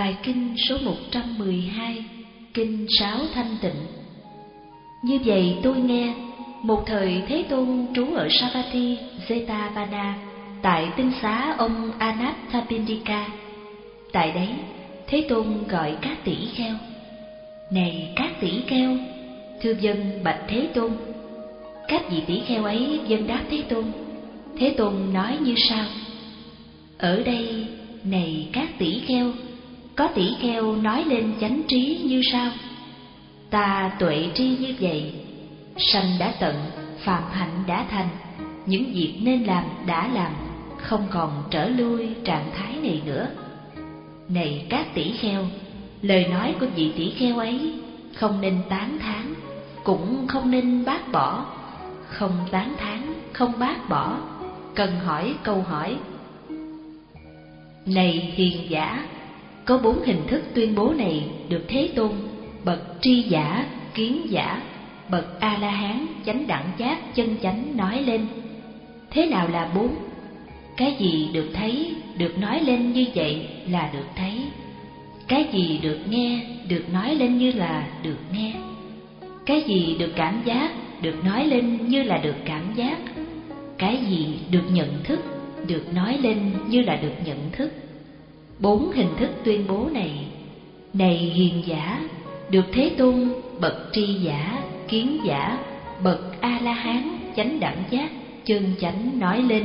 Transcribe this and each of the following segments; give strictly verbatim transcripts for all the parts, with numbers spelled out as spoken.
Bài kinh số một trăm mười hai, Kinh Sáu Thanh Tịnh. Như vậy tôi nghe, một thời Thế Tôn trú ở Savatthi, Jetavana, tại tinh xá ông Anathapindika. Tại đấy, Thế Tôn gọi các tỷ kheo: Này các tỷ kheo, thưa vâng bạch Thế Tôn. Các vị tỷ kheo ấy vâng đáp Thế Tôn. Thế Tôn nói như sau: Ở đây, này các tỷ kheo, có tỷ kheo nói lên chánh trí như sau: Ta tuệ tri như vậy, sanh đã tận, phạm hạnh đã thành, những việc nên làm đã làm, không còn trở lui trạng thái này nữa. Này các tỷ kheo, lời nói của vị tỷ kheo ấy không nên tán thán, cũng không nên bác bỏ. Không tán thán, không bác bỏ, cần hỏi câu hỏi. Này hiền giả, có bốn hình thức tuyên bố này được Thế Tôn, bậc tri giả, kiến giả, bậc A-la-hán, chánh đẳng giác, chân chánh nói lên. Thế nào là bốn? Cái gì được thấy, được nói lên như vậy là được thấy. Cái gì được nghe, được nói lên như là được nghe. Cái gì được cảm giác, được nói lên như là được cảm giác. Cái gì được nhận thức, được nói lên như là được nhận thức. Bốn hình thức tuyên bố này, này hiền giả, được Thế Tôn, bậc tri giả, kiến giả, bậc A-la-hán, chánh đẳng giác, chân chánh nói lên.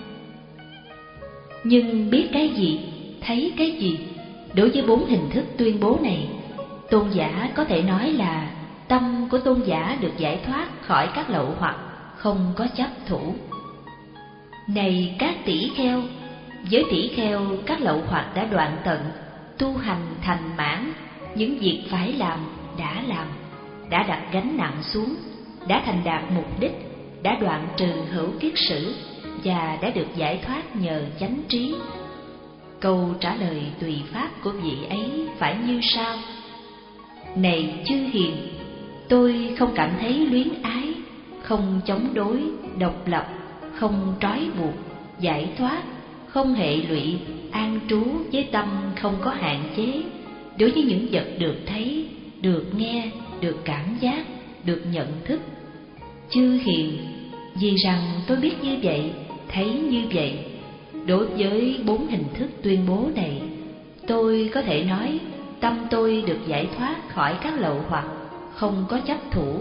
Nhưng biết cái gì, thấy cái gì? Đối với bốn hình thức tuyên bố này, tôn giả có thể nói là tâm của tôn giả được giải thoát khỏi các lậu hoặc, không có chấp thủ. Này các tỷ kheo, với tỷ kheo các lậu hoặc đã đoạn tận, tu hành thành mãn, những việc phải làm đã làm, đã đặt gánh nặng xuống, đã thành đạt mục đích, đã đoạn trừ hữu kiết sử và đã được giải thoát nhờ chánh trí. Câu trả lời tùy pháp của vị ấy phải như sau: Này chư hiền, tôi không cảm thấy luyến ái, không chống đối, độc lập, không trói buộc, giải thoát, không hệ lụy, an trú với tâm không có hạn chế đối với những vật được thấy, được nghe, được cảm giác, được nhận thức. Chư hiền, vì rằng tôi biết như vậy, thấy như vậy, đối với bốn hình thức tuyên bố này, tôi có thể nói tâm tôi được giải thoát khỏi các lậu hoặc, không có chấp thủ.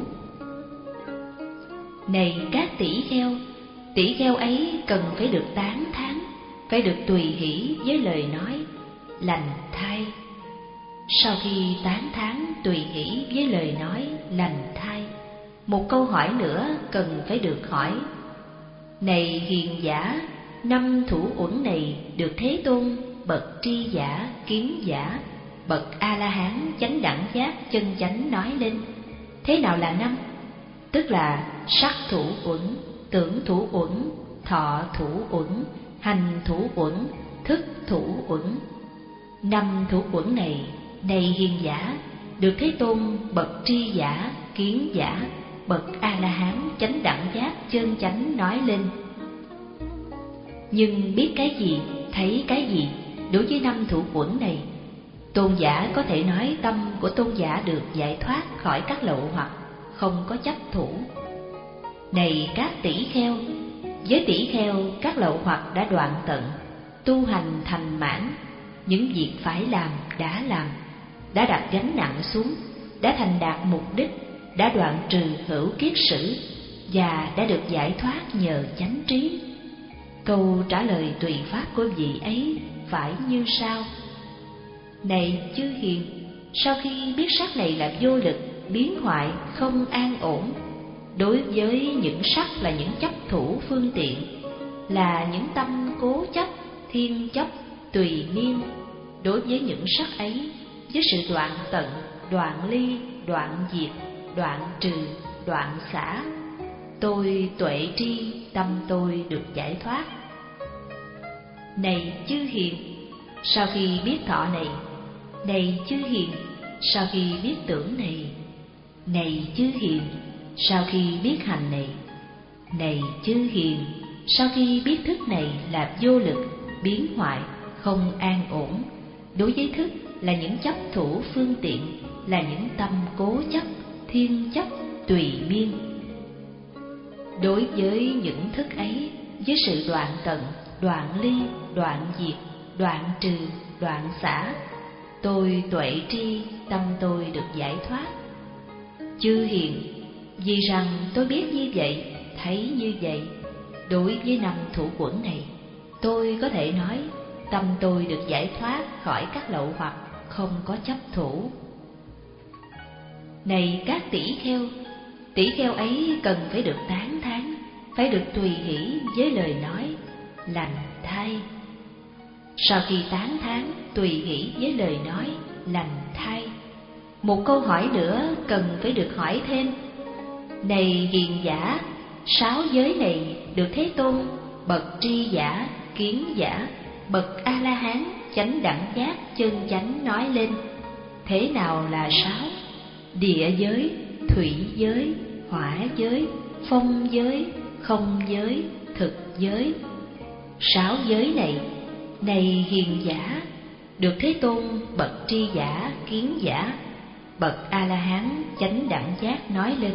Này các tỷ kheo, tỷ kheo ấy cần phải được tán thán, phải được tùy hỷ với lời nói lành thay. Sau khi tán thán tùy hỷ với lời nói lành thay, một câu hỏi nữa cần phải được hỏi: Này hiền giả, năm thủ uẩn này được Thế Tôn, bậc tri giả, kiến giả, bậc A-la-hán, chánh đẳng giác, chân chánh nói lên. Thế nào là năm? Tức là sắc thủ uẩn, tưởng thủ uẩn, thọ thủ uẩn, hành thủ uẩn, thức thủ uẩn. Năm thủ uẩn này, này hiền giả, được Thế Tôn, bậc tri giả, kiến giả, bậc A-la-hán, chánh đẳng giác, chân chánh nói lên. Nhưng biết cái gì, thấy cái gì? Đối với năm thủ uẩn này, tôn giả có thể nói tâm của tôn giả được giải thoát khỏi các lậu hoặc, không có chấp thủ. Này các tỷ kheo, với tỷ kheo các lậu hoặc đã đoạn tận, tu hành thành mãn, những việc phải làm đã làm, đã đặt gánh nặng xuống, đã thành đạt mục đích, đã đoạn trừ hữu kiết sử và đã được giải thoát nhờ chánh trí. Câu trả lời tùy pháp của vị ấy phải như sau: Này chư hiền, sau khi biết sắc này là vô lực, biến hoại, không an ổn, đối với những sắc là những chấp thủ phương tiện, là những tâm cố chấp, thiên chấp, tùy niên, đối với những sắc ấy, với sự đoạn tận, đoạn ly, đoạn diệt, đoạn trừ, đoạn xả, tôi tuệ tri, tâm tôi được giải thoát. Này chư hiền, sau khi biết thọ này, này chư hiền, sau khi biết tưởng này, này chư hiền, sau khi biết hành này, này chư hiền, sau khi biết thức này là vô lực, biến hoại, không an ổn, đối với thức là những chấp thủ phương tiện, là những tâm cố chấp, thiên chấp, tùy miên. Đối với những thức ấy, với sự đoạn tận, đoạn ly, đoạn diệt, đoạn trừ, đoạn xả, tôi tuệ tri, tâm tôi được giải thoát. Chư hiền, vì rằng tôi biết như vậy, thấy như vậy, đối với năm thủ quẩn này, tôi có thể nói tâm tôi được giải thoát khỏi các lậu hoặc, không có chấp thủ. Này các tỷ kheo, tỷ kheo ấy cần phải được tán thán, phải được tùy hỷ với lời nói lành thay. Sau khi tán thán, tùy hỷ với lời nói lành thay, một câu hỏi nữa cần phải được hỏi thêm. Này hiền giả, sáu giới này được Thế Tôn bậc tri giả, kiến giả, bậc A La Hán, chánh đẳng giác, chân chánh nói lên. Thế nào là sáu? Địa giới, thủy giới, hỏa giới, phong giới, không giới, thực giới. Sáu giới này, này hiền giả, được Thế Tôn bậc tri giả, kiến giả, bậc A La Hán, chánh đẳng giác nói lên.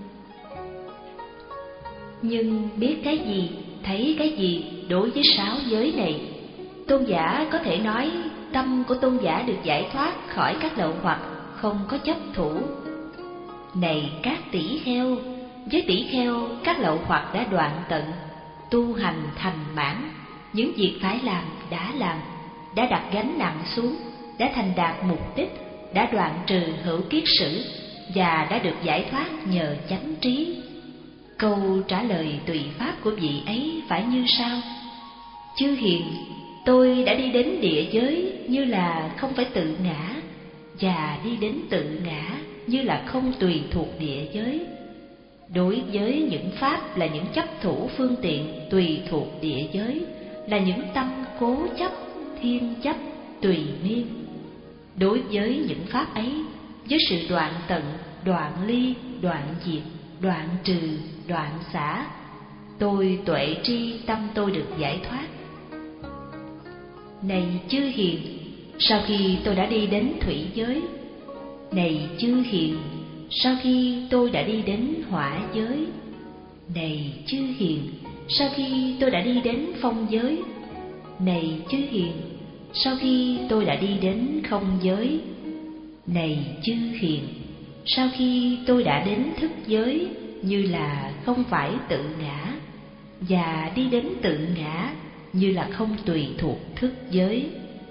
Nhưng biết cái gì, thấy cái gì đối với sáu giới này? Tôn giả có thể nói tâm của tôn giả được giải thoát khỏi các lậu hoặc, không có chấp thủ. Này các tỷ kheo, với tỷ kheo các lậu hoặc đã đoạn tận, tu hành thành mãn, những việc phải làm đã làm, đã đặt gánh nặng xuống, đã thành đạt mục đích, đã đoạn trừ hữu kiết sử, và đã được giải thoát nhờ chánh trí. Câu trả lời tùy pháp của vị ấy phải như sau: chư hiền, tôi đã đi đến địa giới như là không phải tự ngã, và đi đến tự ngã như là không tùy thuộc địa giới. Đối với những pháp là những chấp thủ phương tiện tùy thuộc địa giới, là những tâm cố chấp, thiên chấp, tùy miên. Đối với những pháp ấy, với sự đoạn tận, đoạn ly, đoạn diệt, đoạn trừ, đoạn xả, tôi tuệ tri, tâm tôi được giải thoát. Này chư hiền, sau khi tôi đã đi đến thủy giới, này chư hiền, sau khi tôi đã đi đến hỏa giới, này chư hiền, sau khi tôi đã đi đến phong giới, này chư hiền, sau khi tôi đã đi đến không giới, này chư hiền, sau khi tôi đã đến thức giới như là không phải tự ngã, và đi đến tự ngã như là không tùy thuộc thức giới.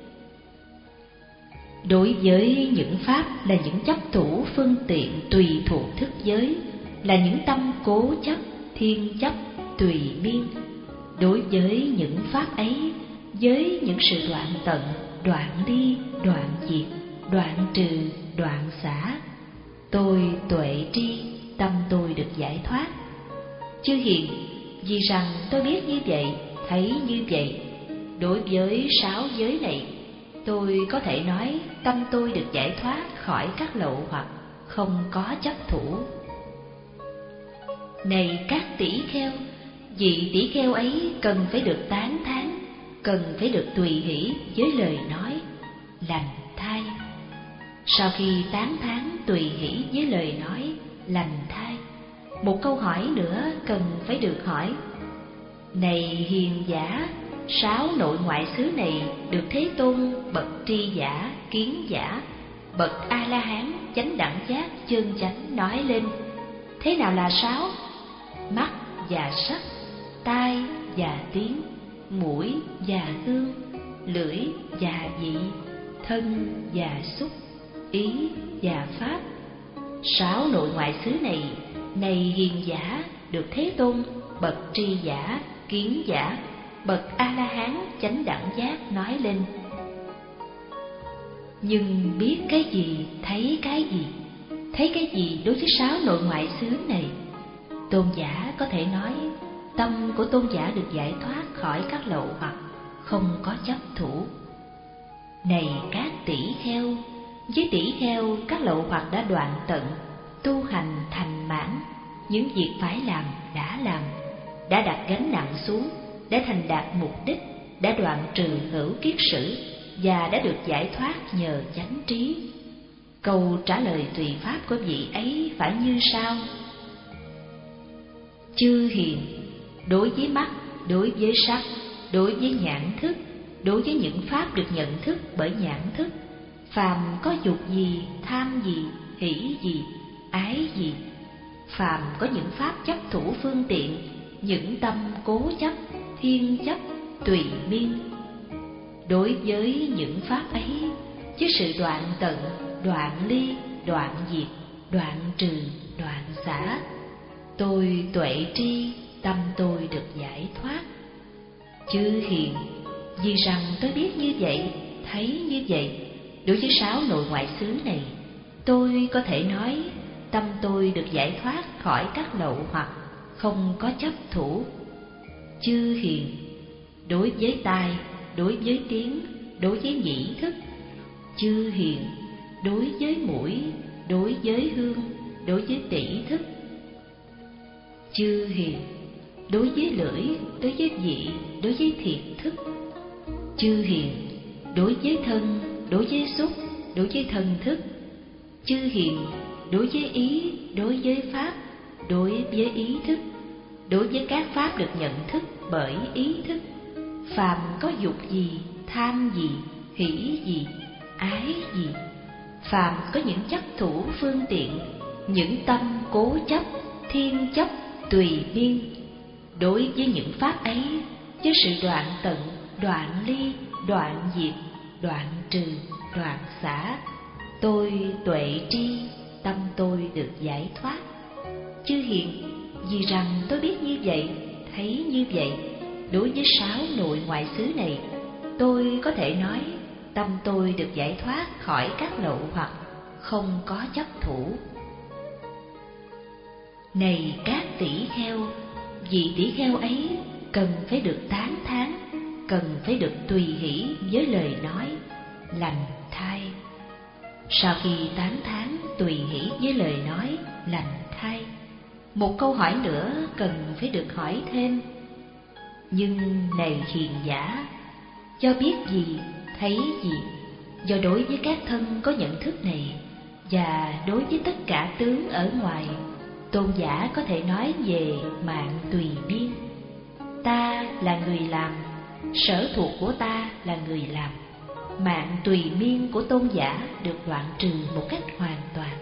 Đối với những pháp là những chấp thủ phương tiện tùy thuộc thức giới, là những tâm cố chấp, thiên chấp, tùy miên. Đối với những pháp ấy, với những sự đoạn tận, đoạn ly, đoạn diệt, đoạn trừ, đoạn xả, tôi tuệ tri, tâm tôi được giải thoát. Chư hiền, vì rằng tôi biết như vậy, thấy như vậy, đối với sáu giới này, tôi có thể nói tâm tôi được giải thoát khỏi các lậu hoặc, không có chấp thủ. Này các tỷ kheo, vị tỷ kheo ấy cần phải được tán thán, cần phải được tùy hỷ với lời nói lành thay. Sau khi tán thán tùy hỷ với lời nói lành thay, một câu hỏi nữa cần phải được hỏi. Này hiền giả, sáu nội ngoại xứ này được Thế Tôn bậc tri giả, kiến giả, bậc A La Hán, chánh đẳng giác, chân chánh nói lên. Thế nào là sáu? Mắt và sắc, tai và tiếng, mũi và hương, lưỡi và vị, thân và xúc, ý và pháp. Sáu nội ngoại xứ này, này hiền giả, được Thế Tôn bậc tri giả, kiến giả, bậc A La Hán, chánh đẳng giác nói lên. Nhưng biết cái gì, thấy cái gì, thấy cái gì đối với sáu nội ngoại xứ này? Tôn giả có thể nói tâm của tôn giả được giải thoát khỏi các lậu hoặc, không có chấp thủ. Này các tỷ kheo, với tỷ kheo các lậu hoặc đã đoạn tận, tu hành thành mãn, những việc phải làm đã làm, đã đặt gánh nặng xuống, đã thành đạt mục đích, đã đoạn trừ hữu kiết sử, và đã được giải thoát nhờ chánh trí. Câu trả lời tùy pháp của vị ấy phải như sau: chư hiền, đối với mắt, đối với sắc, đối với nhãn thức, đối với những pháp được nhận thức bởi nhãn thức, phàm có dục gì, tham gì, hỷ gì, ái gì, phàm có những pháp chấp thủ phương tiện, những tâm cố chấp, thiên chấp, tùy miên. Đối với những pháp ấy, với sự đoạn tận, đoạn ly, đoạn diệt, đoạn trừ, đoạn xả, tôi tuệ tri, tâm tôi được giải thoát. Chư hiền, vì rằng tôi biết như vậy, thấy như vậy, đối với sáu nội ngoại xứ này, tôi có thể nói tâm tôi được giải thoát khỏi các lậu hoặc, không có chấp thủ. Chư hiền, đối với tai, đối với tiếng, đối với nhĩ thức. Chư hiền, đối với mũi, đối với hương, đối với tỷ thức. Chư hiền, đối với lưỡi, đối với vị, đối với thiệt thức. Chư hiền, đối với thân, đối với xúc, đối với thân thức. Chư hiền, đối với ý, đối với pháp, đối với ý thức, đối với các pháp được nhận thức bởi ý thức. Phàm có dục gì, tham gì, hỷ gì, ái gì, phàm có những chấp thủ phương tiện, những tâm cố chấp, thiên chấp, tùy biên. Đối với những pháp ấy, với sự đoạn tận, đoạn ly, đoạn diệt, đoạn trừ, đoạn xả, tôi tuệ tri, tâm tôi được giải thoát. Chư hiền, vì rằng tôi biết như vậy, thấy như vậy, đối với sáu nội ngoại xứ này, tôi có thể nói tâm tôi được giải thoát khỏi các lậu hoặc, không có chấp thủ. Này các tỷ kheo, vị tỷ kheo ấy cần phải được tán thán, cần phải được tùy hỷ với lời nói lành thay. Sau khi tán thán tùy hỷ với lời nói lành thay, một câu hỏi nữa cần phải được hỏi thêm. Nhưng này hiền giả, do biết gì, thấy gì, do đối với các thân có nhận thức này, và đối với tất cả tướng ở ngoài, tôn giả có thể nói về mạng tùy biên. Ta là người làm, sở thuộc của ta là người làm. Mạng tùy miên của tôn giả được đoạn trừ một cách hoàn toàn.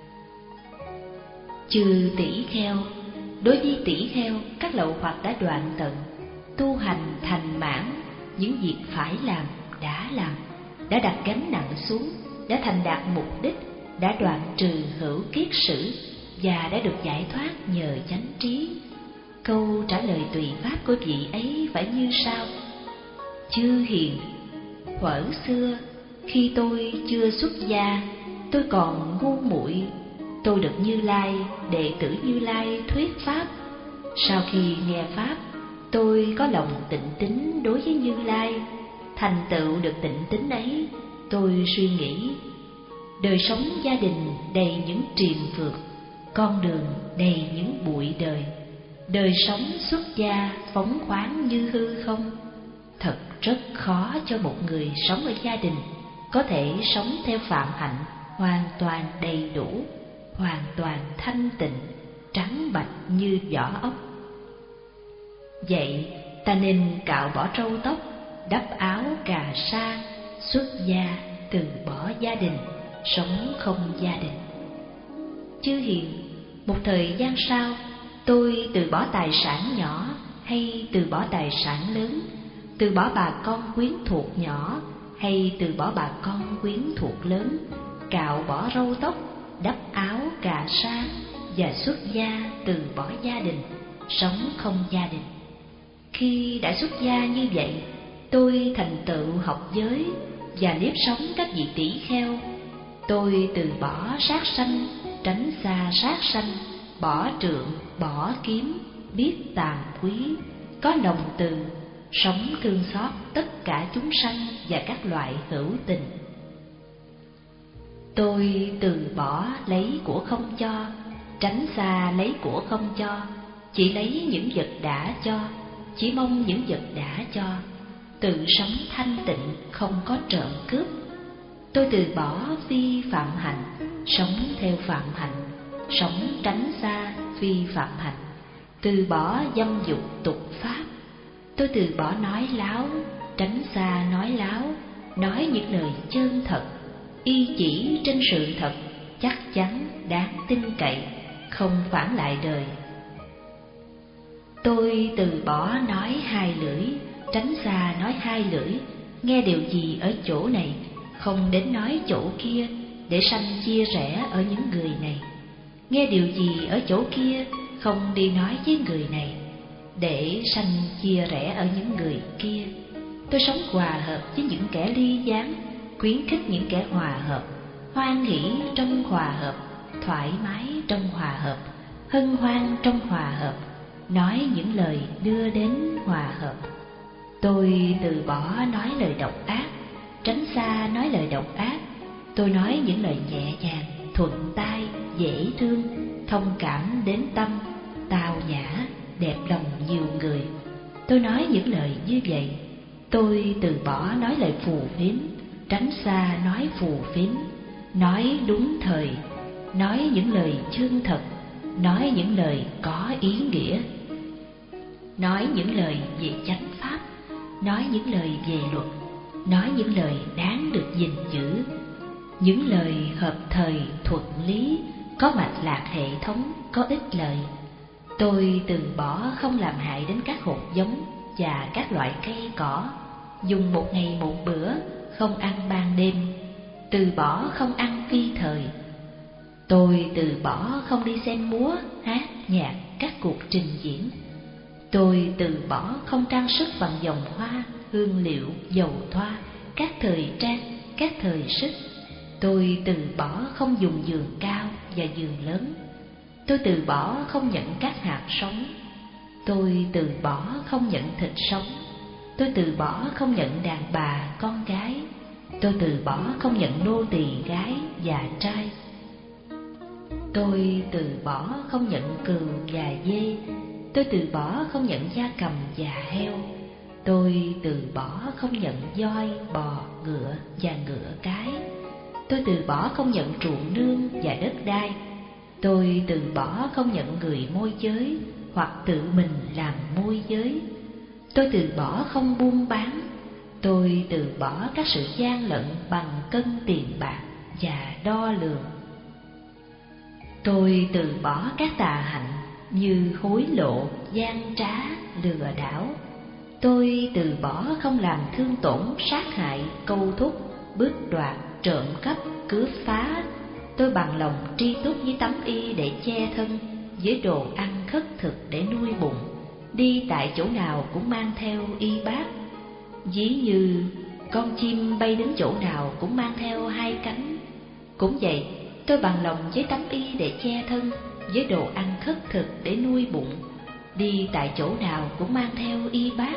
Chư tỷ kheo, đối với tỷ kheo, các lậu hoặc đã đoạn tận, tu hành thành mãn, những việc phải làm đã làm, đã đặt gánh nặng xuống, đã thành đạt mục đích, đã đoạn trừ hữu kiết sử và đã được giải thoát nhờ chánh trí. Câu trả lời tùy pháp của vị ấy phải như sau: chư hiền, thuở xưa khi tôi chưa xuất gia, tôi còn ngu muội, tôi được Như Lai, đệ tử Như Lai thuyết pháp. Sau khi nghe pháp, tôi có lòng tịnh tín đối với Như Lai. Thành tựu được tịnh tín ấy, tôi suy nghĩ, đời sống gia đình đầy những triền phượt, con đường đầy những bụi đời, đời sống xuất gia phóng khoáng như hư không. Thật rất khó cho một người sống ở gia đình có thể sống theo phạm hạnh hoàn toàn đầy đủ, hoàn toàn thanh tịnh, trắng bạch như vỏ ốc. Vậy ta nên cạo bỏ râu tóc, đắp áo cà sa, xuất gia, từ bỏ gia đình, sống không gia đình. Chư hiền, một thời gian sau, tôi từ bỏ tài sản nhỏ hay từ bỏ tài sản lớn, từ bỏ bà con quyến thuộc nhỏ hay từ bỏ bà con quyến thuộc lớn, cạo bỏ râu tóc, đắp áo cà sa và xuất gia, từ bỏ gia đình, sống không gia đình. Khi đã xuất gia như vậy, tôi thành tựu học giới và nếp sống các vị tỷ kheo. Tôi từ bỏ sát sanh, tránh xa sát sanh, bỏ trượng, bỏ kiếm, biết tàm quý, có lòng từ, sống thương xót tất cả chúng sanh và các loại hữu tình. Tôi từ bỏ lấy của không cho, tránh xa lấy của không cho, chỉ lấy những vật đã cho, chỉ mong những vật đã cho. tự sống thanh tịnh, không có trộm cướp. Tôi từ bỏ phi phạm hạnh, sống theo phạm hạnh, sống tránh xa phi phạm hạnh, từ bỏ dâm dục tục pháp. Tôi từ bỏ nói láo, tránh xa nói láo, nói những lời chân thật, y chỉ trên sự thật, chắc chắn, đáng tin cậy, không phản lại đời. Tôi từ bỏ nói hai lưỡi, tránh xa nói hai lưỡi, nghe điều gì ở chỗ này, không đến nói chỗ kia, để sanh chia rẽ ở những người này. Nghe điều gì ở chỗ kia, không đi nói với người này, để sanh chia rẽ ở những người kia. Tôi sống hòa hợp với những kẻ ly gián, khuyến khích những kẻ hòa hợp, hoan hỷ trong hòa hợp, thoải mái trong hòa hợp, hân hoan trong hòa hợp, nói những lời đưa đến hòa hợp. Tôi từ bỏ nói lời độc ác, tránh xa nói lời độc ác. Tôi nói những lời nhẹ nhàng, thuận tai, dễ thương, thông cảm đến tâm, tao nhã, đẹp lòng nhiều người. Tôi nói những lời như vậy. Tôi từ bỏ nói lời phù phiếm, tránh xa nói phù phiếm, nói đúng thời, nói những lời chân thật, nói những lời có ý nghĩa, nói những lời về chánh pháp, nói những lời về luật, nói những lời đáng được gìn giữ, những lời hợp thời thuận lý, có mạch lạc hệ thống, có ích lợi. Tôi từ bỏ không làm hại đến các hột giống và các loại cây cỏ, dùng một ngày một bữa, không ăn ban đêm, từ bỏ không ăn phi thời. Tôi từ bỏ không đi xem múa, hát, nhạc, các cuộc trình diễn. Tôi từ bỏ không trang sức bằng vòng hoa, hương liệu, dầu thoa, các thời trang, các thời sức. Tôi từ bỏ không dùng giường cao và giường lớn. Tôi từ bỏ không nhận các hạt sống. Tôi từ bỏ không nhận thịt sống. Tôi từ bỏ không nhận đàn bà, con gái. Tôi từ bỏ không nhận nô tỳ gái và trai. Tôi từ bỏ không nhận cừu và dê. Tôi từ bỏ không nhận gia cầm và heo. Tôi từ bỏ không nhận voi, bò, ngựa và ngựa cái. Tôi từ bỏ không nhận ruộng nương và đất đai. Tôi từ bỏ không nhận người môi giới hoặc tự mình làm môi giới. Tôi từ bỏ không buôn bán. Tôi từ bỏ các sự gian lận bằng cân tiền bạc và đo lường. Tôi từ bỏ các tà hạnh như hối lộ, gian trá, lừa đảo. Tôi từ bỏ không làm thương tổn, sát hại, câu thúc, bức đoạt, trộm cắp, cướp phá. Tôi bằng lòng tri túc với tấm y để che thân, với đồ ăn khất thực để nuôi bụng. Đi tại chỗ nào cũng mang theo y bát. Ví như con chim bay đến chỗ nào cũng mang theo hai cánh. Cũng vậy, tôi bằng lòng với tấm y để che thân, với đồ ăn khất thực để nuôi bụng. Đi tại chỗ nào cũng mang theo y bát.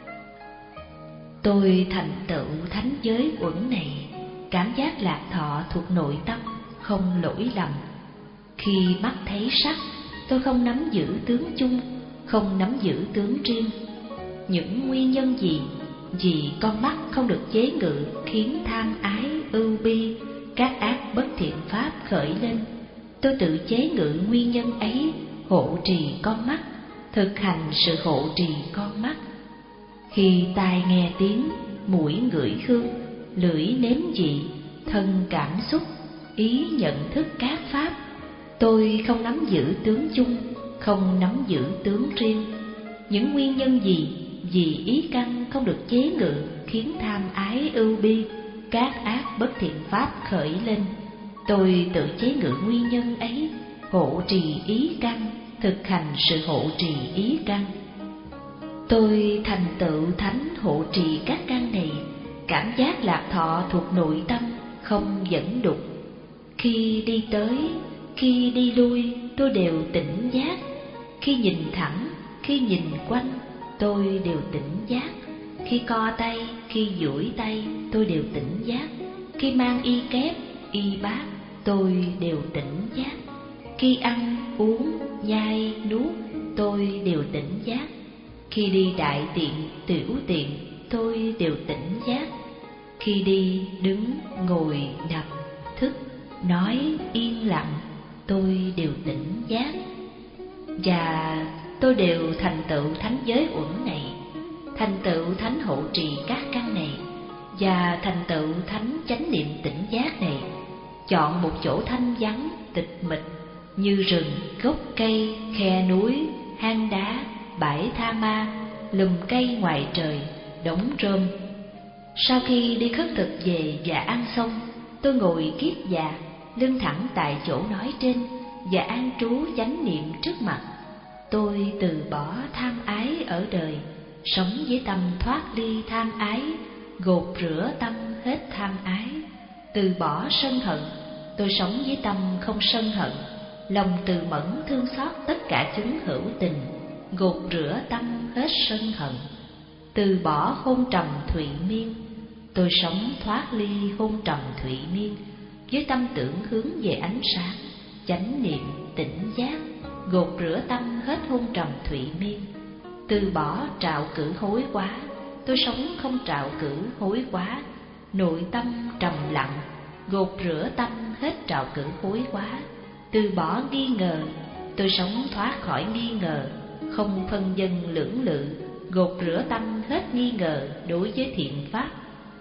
Tôi thành tựu thánh giới uẩn này, cảm giác lạc thọ thuộc nội tâm, không lỗi lầm. Khi mắt thấy sắc, tôi không nắm giữ tướng chung, không nắm giữ tướng riêng. Những nguyên nhân gì? Vì con mắt không được chế ngự khiến tham ái, ưu bi, các ác bất thiện pháp khởi lên. Tôi tự chế ngự nguyên nhân ấy, hộ trì con mắt, thực hành sự hộ trì con mắt. Khi tai nghe tiếng, mũi ngửi hương, lưỡi nếm vị, thân cảm xúc, ý nhận thức các pháp, tôi không nắm giữ tướng chung, không nắm giữ tướng riêng. Những nguyên nhân gì? Vì ý căn không được chế ngự khiến tham ái, ưu bi, các ác bất thiện pháp khởi lên. Tôi tự chế ngự nguyên nhân ấy, hộ trì ý căn, thực hành sự hộ trì ý căn. Tôi thành tựu thánh hộ trì các căn này, cảm giác lạc thọ thuộc nội tâm, không dẫn đục. Khi đi tới, khi đi lui, tôi đều tỉnh giác. Khi nhìn thẳng, khi nhìn quanh, tôi đều tỉnh giác. Khi co tay, khi duỗi tay, tôi đều tỉnh giác. Khi mang y kép, y bát, tôi đều tỉnh giác. Khi ăn, uống, nhai, nuốt, tôi đều tỉnh giác. Khi đi đại tiện, tiểu tiện, tôi đều tỉnh giác. Khi đi, đứng, ngồi, nằm, thức, nói, yên lặng, tôi đều tỉnh giác. Và tôi đều thành tựu thánh giới uẩn này, thành tựu thánh hộ trì các căn này, và thành tựu thánh chánh niệm tỉnh giác này. Chọn một chỗ thanh vắng, tịch mịch, như rừng, gốc cây, khe núi, hang đá, bãi tha ma, lùm cây ngoài trời, đống rơm. Sau khi đi khất thực về và ăn xong, tôi ngồi kiết già, lưng thẳng tại chỗ nói trên, và an trú chánh niệm trước mặt. Tôi từ bỏ tham ái ở đời, sống với tâm thoát ly tham ái, gột rửa tâm hết tham ái. Từ bỏ sân hận, tôi sống với tâm không sân hận, lòng từ mẫn thương xót tất cả chúng hữu tình, gột rửa tâm hết sân hận. Từ bỏ hôn trầm thụy miên, tôi sống thoát ly hôn trầm thụy miên, với tâm tưởng hướng về ánh sáng, chánh niệm tỉnh giác, gột rửa tâm hết hôn trầm thụy miên. Từ bỏ trạo cử hối quá, tôi sống không trạo cử hối quá, nội tâm trầm lặng, gột rửa tâm hết trạo cử hối quá. Từ bỏ nghi ngờ, tôi sống thoát khỏi nghi ngờ, không phân vân lưỡng lự, gột rửa tâm hết nghi ngờ đối với thiện pháp.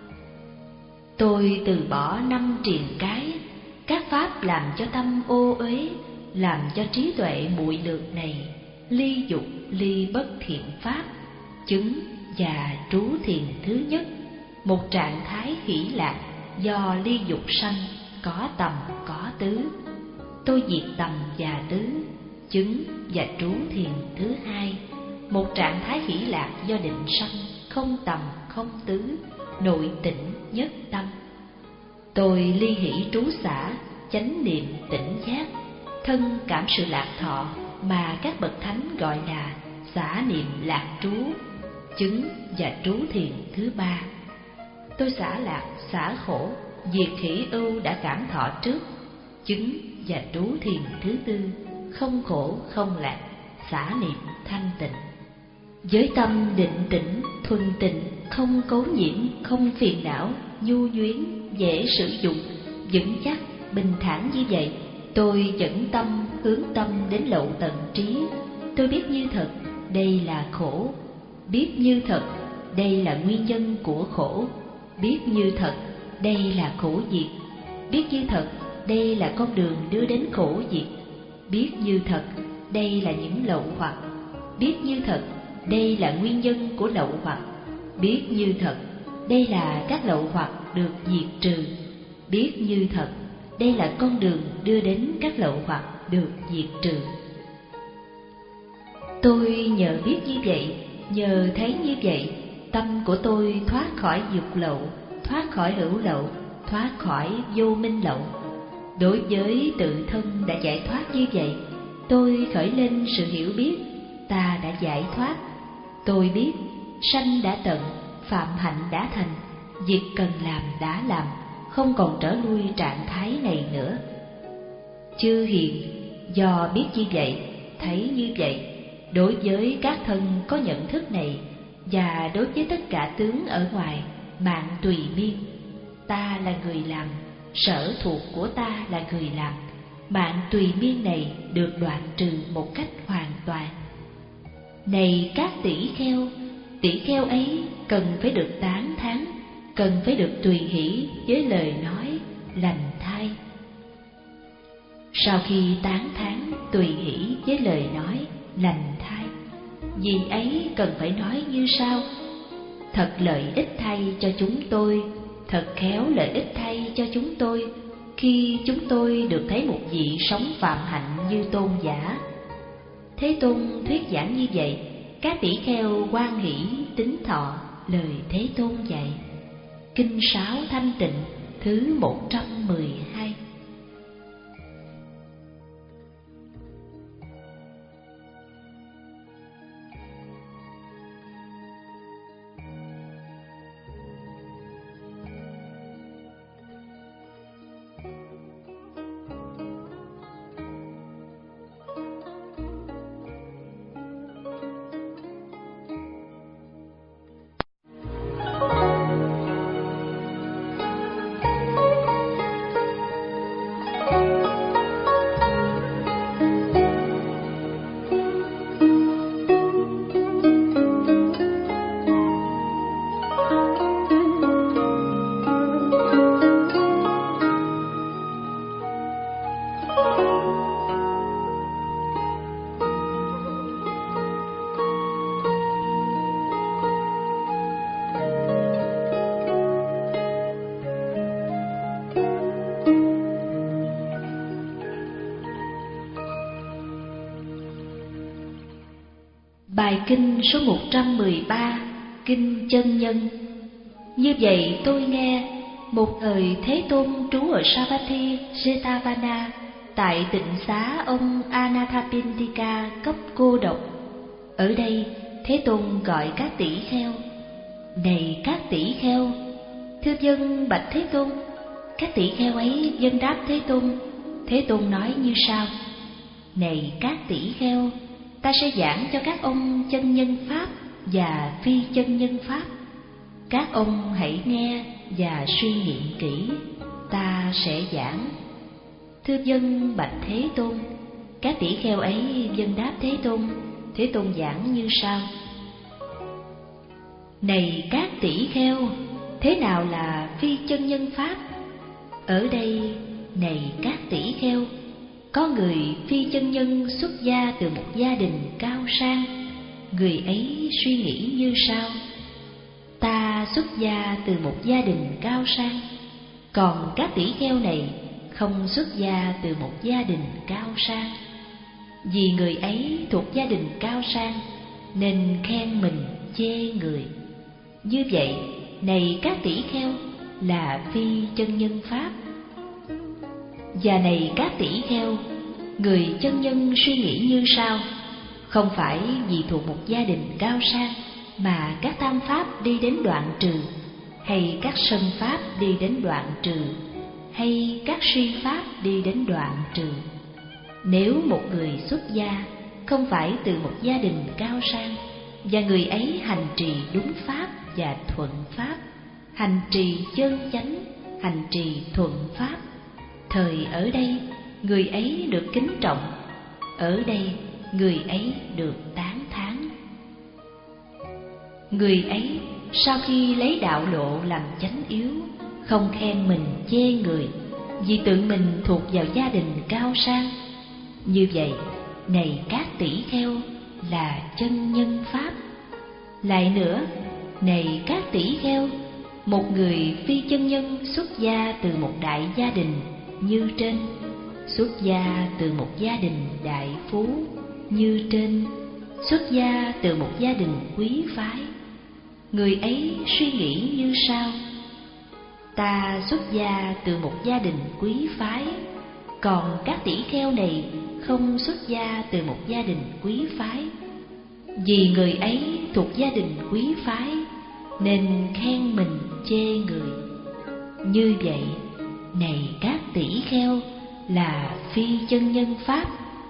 Tôi từ bỏ năm triền cái, các pháp làm cho tâm ô uế, làm cho trí tuệ muội lược này, ly dục ly bất thiện pháp, chứng và trú thiền thứ nhất, một trạng thái hỷ lạc do ly dục sanh, có tầm có tứ. Tôi diệt tầm và tứ, chứng và trú thiền thứ hai, một trạng thái hỷ lạc do định sanh, không tầm không tứ, nội tĩnh nhất tâm. Tôi ly hỷ trú xả, chánh niệm tỉnh giác, thân cảm sự lạc thọ mà các bậc thánh gọi là xả niệm lạc trú, chứng và trú thiền thứ ba. Tôi xả lạc, xả khổ, diệt hỷ ưu đã cảm thọ trước, chứng và trú thiền thứ tư, không khổ không lạc, xả niệm thanh tịnh. Với tâm định tĩnh, thuần tịnh, không cấu nhiễm, không phiền não, nhu nhuyến, dễ sử dụng, vững chắc, bình thản như vậy, tôi dẫn tâm hướng tâm đến lậu tận trí. Tôi biết như thật đây là khổ, biết như thật đây là nguyên nhân của khổ, biết như thật đây là khổ diệt, biết như thật đây là con đường đưa đến khổ diệt, biết như thật đây là những lậu hoặc, biết như thật đây là nguyên nhân của lậu hoặc, biết như thật đây là các lậu hoặc được diệt trừ, biết như thật đây là con đường đưa đến các lậu hoặc được diệt trừ. Tôi nhờ biết như vậy, nhờ thấy như vậy, tâm của tôi thoát khỏi dục lậu, thoát khỏi hữu lậu, thoát khỏi vô minh lậu. Đối với tự thân đã giải thoát như vậy, tôi khởi lên sự hiểu biết, ta đã giải thoát. Tôi biết sanh đã tận, phạm hạnh đã thành, việc cần làm đã làm, không còn trở lui trạng thái này nữa. Chư hiền do biết như vậy, thấy như vậy, đối với các thân có nhận thức này, và đối với tất cả tướng ở ngoài, mạng tùy miên, ta là người làm, sở thuộc của ta là người làm, mạng tùy miên này được đoạn trừ một cách hoàn toàn. Này các tỷ kheo, tỷ kheo ấy cần phải được tán thán, cần phải được tùy hỷ với lời nói lành thay. Sau khi tán thán tùy hỷ với lời nói lành thay, vì ấy cần phải nói như sau: thật lợi ích thay cho chúng tôi, thật khéo lợi ích thay cho chúng tôi, khi chúng tôi được thấy một vị sống phạm hạnh như tôn giả. Thế Tôn thuyết giảng như vậy, các tỷ kheo hoan hỷ tín thọ lời Thế Tôn dạy. Kinh Sáo Thanh Tịnh thứ một trăm mười hai. Bài kinh số một trăm mười ba, Kinh Chân Nhân. Như vậy tôi nghe, một thời Thế Tôn trú ở Savatthi Jetavana, tại tịnh xá ông Anathapindika cốc cô độc. Ở đây Thế Tôn gọi các tỷ kheo: này các tỷ kheo, thưa vâng bạch Thế Tôn. Các tỷ kheo ấy vâng đáp Thế Tôn. Thế Tôn nói như sau: này các tỷ kheo, ta sẽ giảng cho các ông chân nhân pháp và phi chân nhân pháp. Các ông hãy nghe và suy nghiệm kỹ, ta sẽ giảng. Thưa vâng bạch Thế Tôn. Các tỷ kheo ấy vâng đáp Thế Tôn. Thế Tôn giảng như sau: này các tỷ kheo, thế nào là phi chân nhân pháp? Ở đây, này các tỷ kheo, có người phi chân nhân xuất gia từ một gia đình cao sang. Người ấy suy nghĩ như sau: ta xuất gia từ một gia đình cao sang. Còn các tỷ kheo này không xuất gia từ một gia đình cao sang. Vì người ấy thuộc gia đình cao sang nên khen mình chê người. Như vậy, này các tỷ kheo, là phi chân nhân pháp. Và này các tỷ kheo, người chân nhân suy nghĩ như sau: không phải vì thuộc một gia đình cao sang mà các tam pháp đi đến đoạn trừ, hay các sân pháp đi đến đoạn trừ, hay các suy pháp đi đến đoạn trừ. Nếu một người xuất gia không phải từ một gia đình cao sang, và người ấy hành trì đúng pháp và thuận pháp, hành trì chân chánh, hành trì thuận pháp, thời ở đây người ấy được kính trọng, ở đây người ấy được tán thán. Người ấy sau khi lấy đạo lộ làm chánh yếu, không khen mình chê người, vì tự mình thuộc vào gia đình cao sang. Như vậy, này các tỷ kheo, là chân nhân pháp. Lại nữa, này các tỷ kheo, một người phi chân nhân xuất gia từ một đại gia đình như trên, xuất gia từ một gia đình đại phú như trên, xuất gia từ một gia đình quý phái. Người ấy suy nghĩ như sau: ta xuất gia từ một gia đình quý phái, còn các tỷ kheo này không xuất gia từ một gia đình quý phái. Vì người ấy thuộc gia đình quý phái nên khen mình chê người. Như vậy, này các tỷ kheo, là phi chân nhân pháp.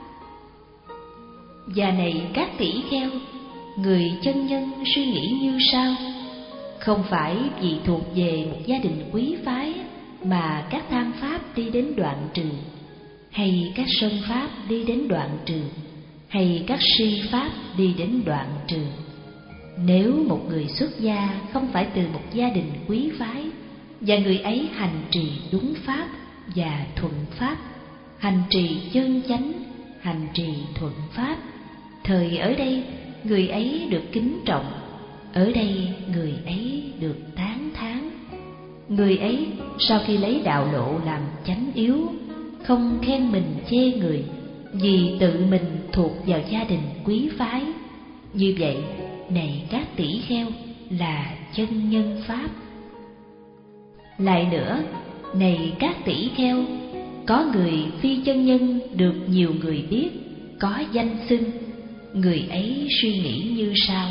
Và này các tỷ kheo, người chân nhân suy nghĩ như sau: không phải vì thuộc về một gia đình quý phái mà các tham pháp đi đến đoạn trừ, hay các sân pháp đi đến đoạn trừ, hay các si pháp đi đến đoạn trừ. Nếu một người xuất gia không phải từ một gia đình quý phái, và người ấy hành trì đúng pháp và thuận pháp, hành trì chân chánh, hành trì thuận pháp, thời ở đây người ấy được kính trọng, ở đây người ấy được tán thán. Người ấy sau khi lấy đạo lộ làm chánh yếu, không khen mình chê người, vì tự mình thuộc vào gia đình quý phái. Như vậy, này các tỷ kheo, là chân nhân pháp. Lại nữa, này các tỷ kheo, có người phi chân nhân được nhiều người biết, có danh xưng. Người ấy suy nghĩ như sau: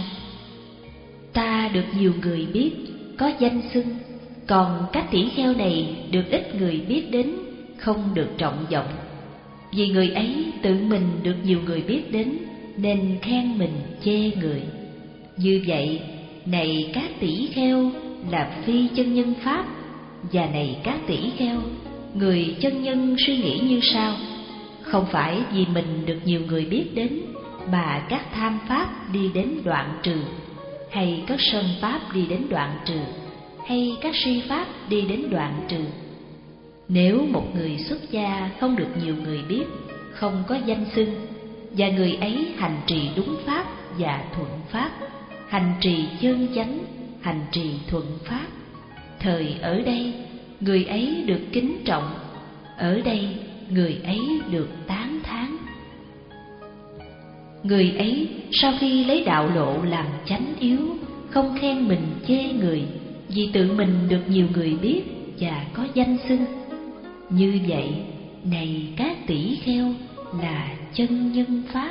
ta được nhiều người biết, có danh xưng, còn các tỷ kheo này được ít người biết đến, không được trọng vọng. Vì người ấy tự mình được nhiều người biết đến nên khen mình chê người. Như vậy, này các tỷ kheo, là phi chân nhân pháp. Và này các tỷ kheo, người chân nhân suy nghĩ như sau: không phải vì mình được nhiều người biết đến mà các tham pháp đi đến đoạn trừ, hay các sân pháp đi đến đoạn trừ, hay các si pháp đi đến đoạn trừ. Nếu một người xuất gia không được nhiều người biết, không có danh xưng, và người ấy hành trì đúng pháp và thuận pháp, hành trì chân chánh, hành trì thuận pháp, thời ở đây người ấy được kính trọng, ở đây người ấy được tán thán. người ấy sau khi lấy đạo lộ làm chánh yếu, không khen mình chê người, vì tự mình được nhiều người biết và có danh xưng. Như vậy, này các tỷ kheo, là chân nhân pháp.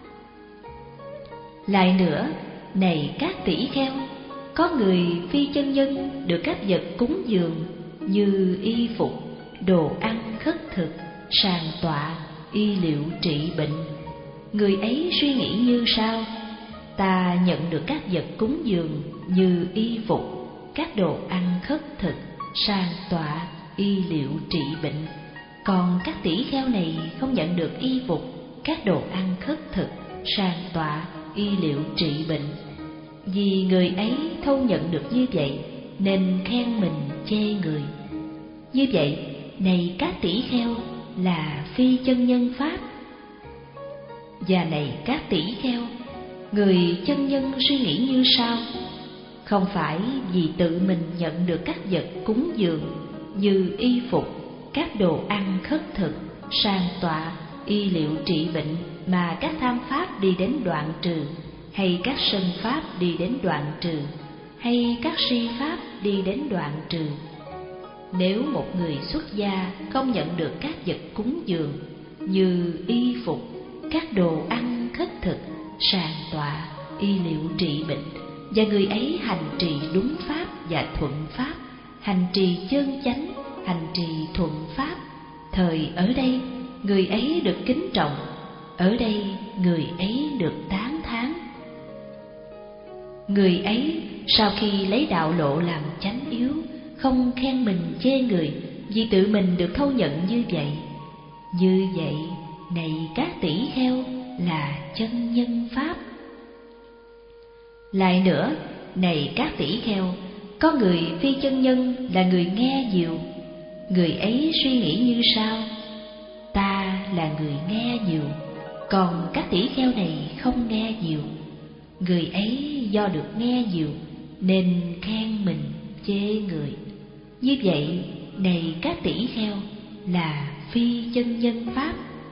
Lại nữa, này các tỷ kheo, có người phi chân nhân được các vật cúng dường như y phục, đồ ăn khất thực, sàng tọa, y liệu trị bệnh. Người ấy suy nghĩ như sau: ta nhận được các vật cúng dường như y phục, các đồ ăn khất thực, sàng tọa, y liệu trị bệnh. Còn các tỷ kheo này không nhận được y phục, các đồ ăn khất thực, sàng tọa, y liệu trị bệnh. Vì người ấy thâu nhận được như vậy nên khen mình chê người. Như vậy, này các tỷ kheo, là phi chân nhân pháp. Và này các tỷ kheo, người chân nhân suy nghĩ như sau: không phải vì tự mình nhận được các vật cúng dường như y phục, các đồ ăn khất thực, sàng tọa, y liệu trị bệnh mà các tham pháp đi đến đoạn trừ, hay các sân pháp đi đến đoạn trừ, hay các si pháp đi đến đoạn trừ. Nếu một người xuất gia không nhận được các vật cúng dường như y phục, các đồ ăn khất thực, sàng tọa, y liệu trị bệnh, và người ấy hành trì đúng pháp và thuận pháp, hành trì chân chánh, hành trì thuận pháp, thời ở đây người ấy được kính trọng, ở đây người ấy được tán thán. Người ấy sau khi lấy đạo lộ làm chánh yếu, không khen mình chê người, vì tự mình được thâu nhận như vậy. Như vậy, này các tỷ kheo, là chân nhân pháp. Lại nữa, này các tỷ kheo, có người phi chân nhân là người nghe nhiều. Người ấy suy nghĩ như sau: ta là người nghe nhiều, còn các tỷ kheo này không nghe nhiều. Người ấy do được nghe nhiều nên khen mình chê người. Như vậy, này các tỷ kheo, là phi chân nhân pháp.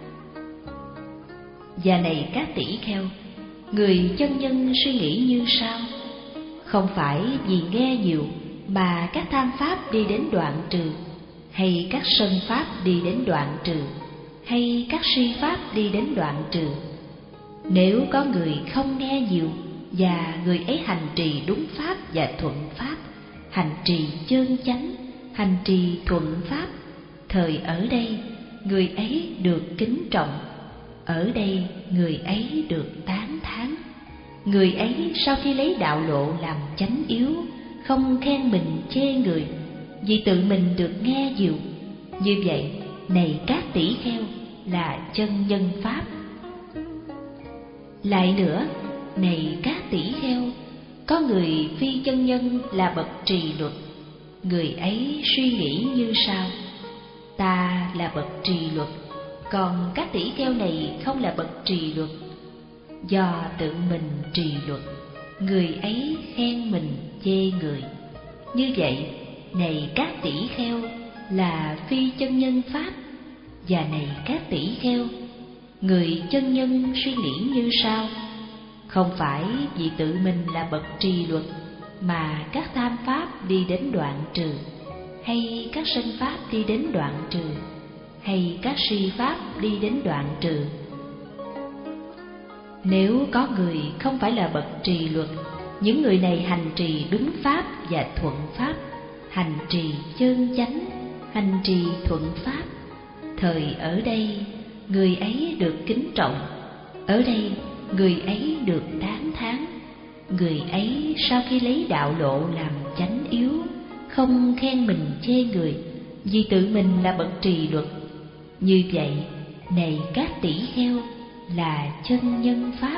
Và này các tỷ kheo, người chân nhân suy nghĩ như sau: không phải vì nghe nhiều mà các tham pháp đi đến đoạn trừ, hay các sân pháp đi đến đoạn trừ, hay các si pháp đi đến đoạn trừ. Nếu có người không nghe nhiều và người ấy hành trì đúng pháp và thuận pháp, hành trì chân chánh, hành trì thuận pháp, thời ở đây người ấy được kính trọng, ở đây người ấy được tán thán. Người ấy sau khi lấy đạo lộ làm chánh yếu, không khen mình chê người, vì tự mình được nghe nhiều. Như vậy, này các tỷ kheo, là chân nhân pháp. Lại nữa, này các tỷ kheo, có người phi chân nhân là bậc trì luật. Người ấy suy nghĩ như sau: ta là bậc trì luật, còn các tỷ kheo này không là bậc trì luật. Do tự mình trì luật, người ấy khen mình chê người. Như vậy, này các tỷ kheo, là phi chân nhân pháp. Và này các tỷ kheo, người chân nhân suy nghĩ như sau: không phải vì tự mình là bậc trì luật mà các tham pháp đi đến đoạn trừ, hay các sân pháp đi đến đoạn trừ, hay các si pháp đi đến đoạn trừ. Nếu có người không phải là bậc trì luật, những người này hành trì đúng pháp và thuận pháp, hành trì chân chánh, hành trì thuận pháp, thời ở đây người ấy được kính trọng, ở đây người ấy được tán thán. Người ấy sau khi lấy đạo lộ làm chánh yếu, không khen mình chê người, vì tự mình là bậc trì luật. Như vậy, này các tỷ kheo, là chân nhân pháp.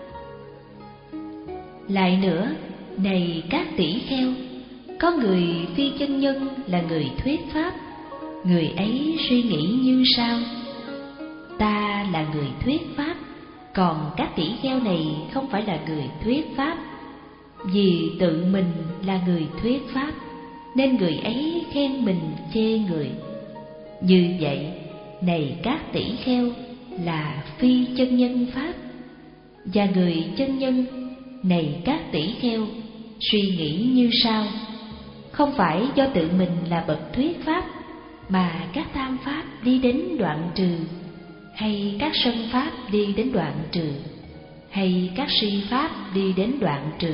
Lại nữa, này các tỷ kheo, có người phi chân nhân là người thuyết pháp. Người ấy suy nghĩ như sau: ta là người thuyết pháp, còn các tỷ kheo này không phải là người thuyết pháp. Vì tự mình là người thuyết pháp, nên người ấy khen mình chê người. Như vậy, này các tỷ kheo, là phi chân nhân pháp. Và người chân nhân, này các tỷ kheo, suy nghĩ như sau: không phải do tự mình là bậc thuyết pháp mà các tham pháp đi đến đoạn trừ, hay các sân pháp đi đến đoạn trừ, hay các si pháp đi đến đoạn trừ.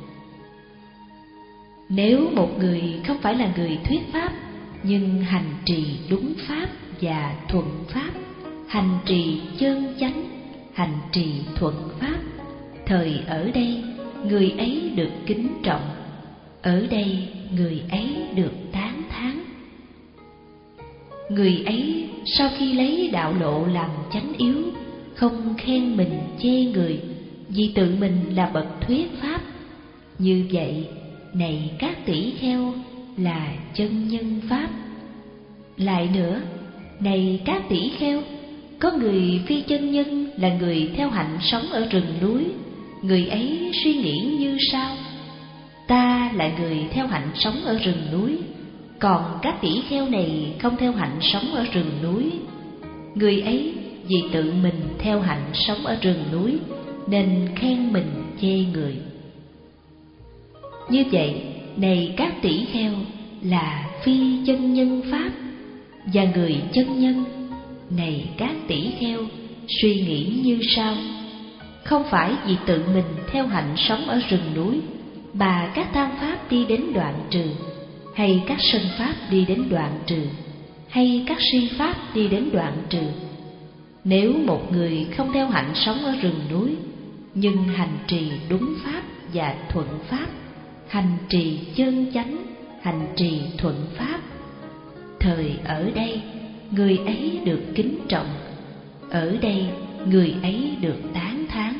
Nếu một người không phải là người thuyết pháp, nhưng hành trì đúng pháp và thuận pháp, hành trì chân chánh, hành trì thuận pháp, thời ở đây người ấy được kính trọng, ở đây người ấy được tán thán. Người ấy sau khi lấy đạo lộ làm chánh yếu, không khen mình chê người, vì tự mình là bậc thuyết pháp. Như vậy, này các tỷ kheo, là chân nhân pháp. Lại nữa, này các tỷ kheo, có người phi chân nhân là người theo hạnh sống ở rừng núi. Người ấy suy nghĩ như sau: ta là người theo hạnh sống ở rừng núi, còn các tỷ kheo này không theo hạnh sống ở rừng núi. Người ấy vì tự mình theo hạnh sống ở rừng núi nên khen mình chê người. Như vậy, này các tỷ kheo, là phi chân nhân pháp. Và người chân nhân, này các tỷ kheo, suy nghĩ như sau: không phải vì tự mình theo hạnh sống ở rừng núi mà các tham pháp đi đến đoạn trừ, hay các sân pháp đi đến đoạn trừ, hay các si pháp đi đến đoạn trừ. Nếu một người không theo hạnh sống ở rừng núi, nhưng hành trì đúng pháp và thuận pháp, hành trì chân chánh, hành trì thuận pháp, thời ở đây người ấy được kính trọng, ở đây người ấy được tán thán.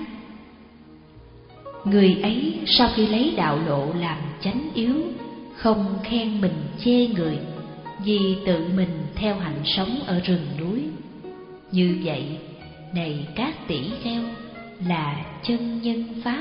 Người ấy sau khi lấy đạo lộ làm chánh yếu, không khen mình chê người, vì tự mình theo hạnh sống ở rừng núi. Như vậy, này các tỷ kheo, là chân nhân pháp.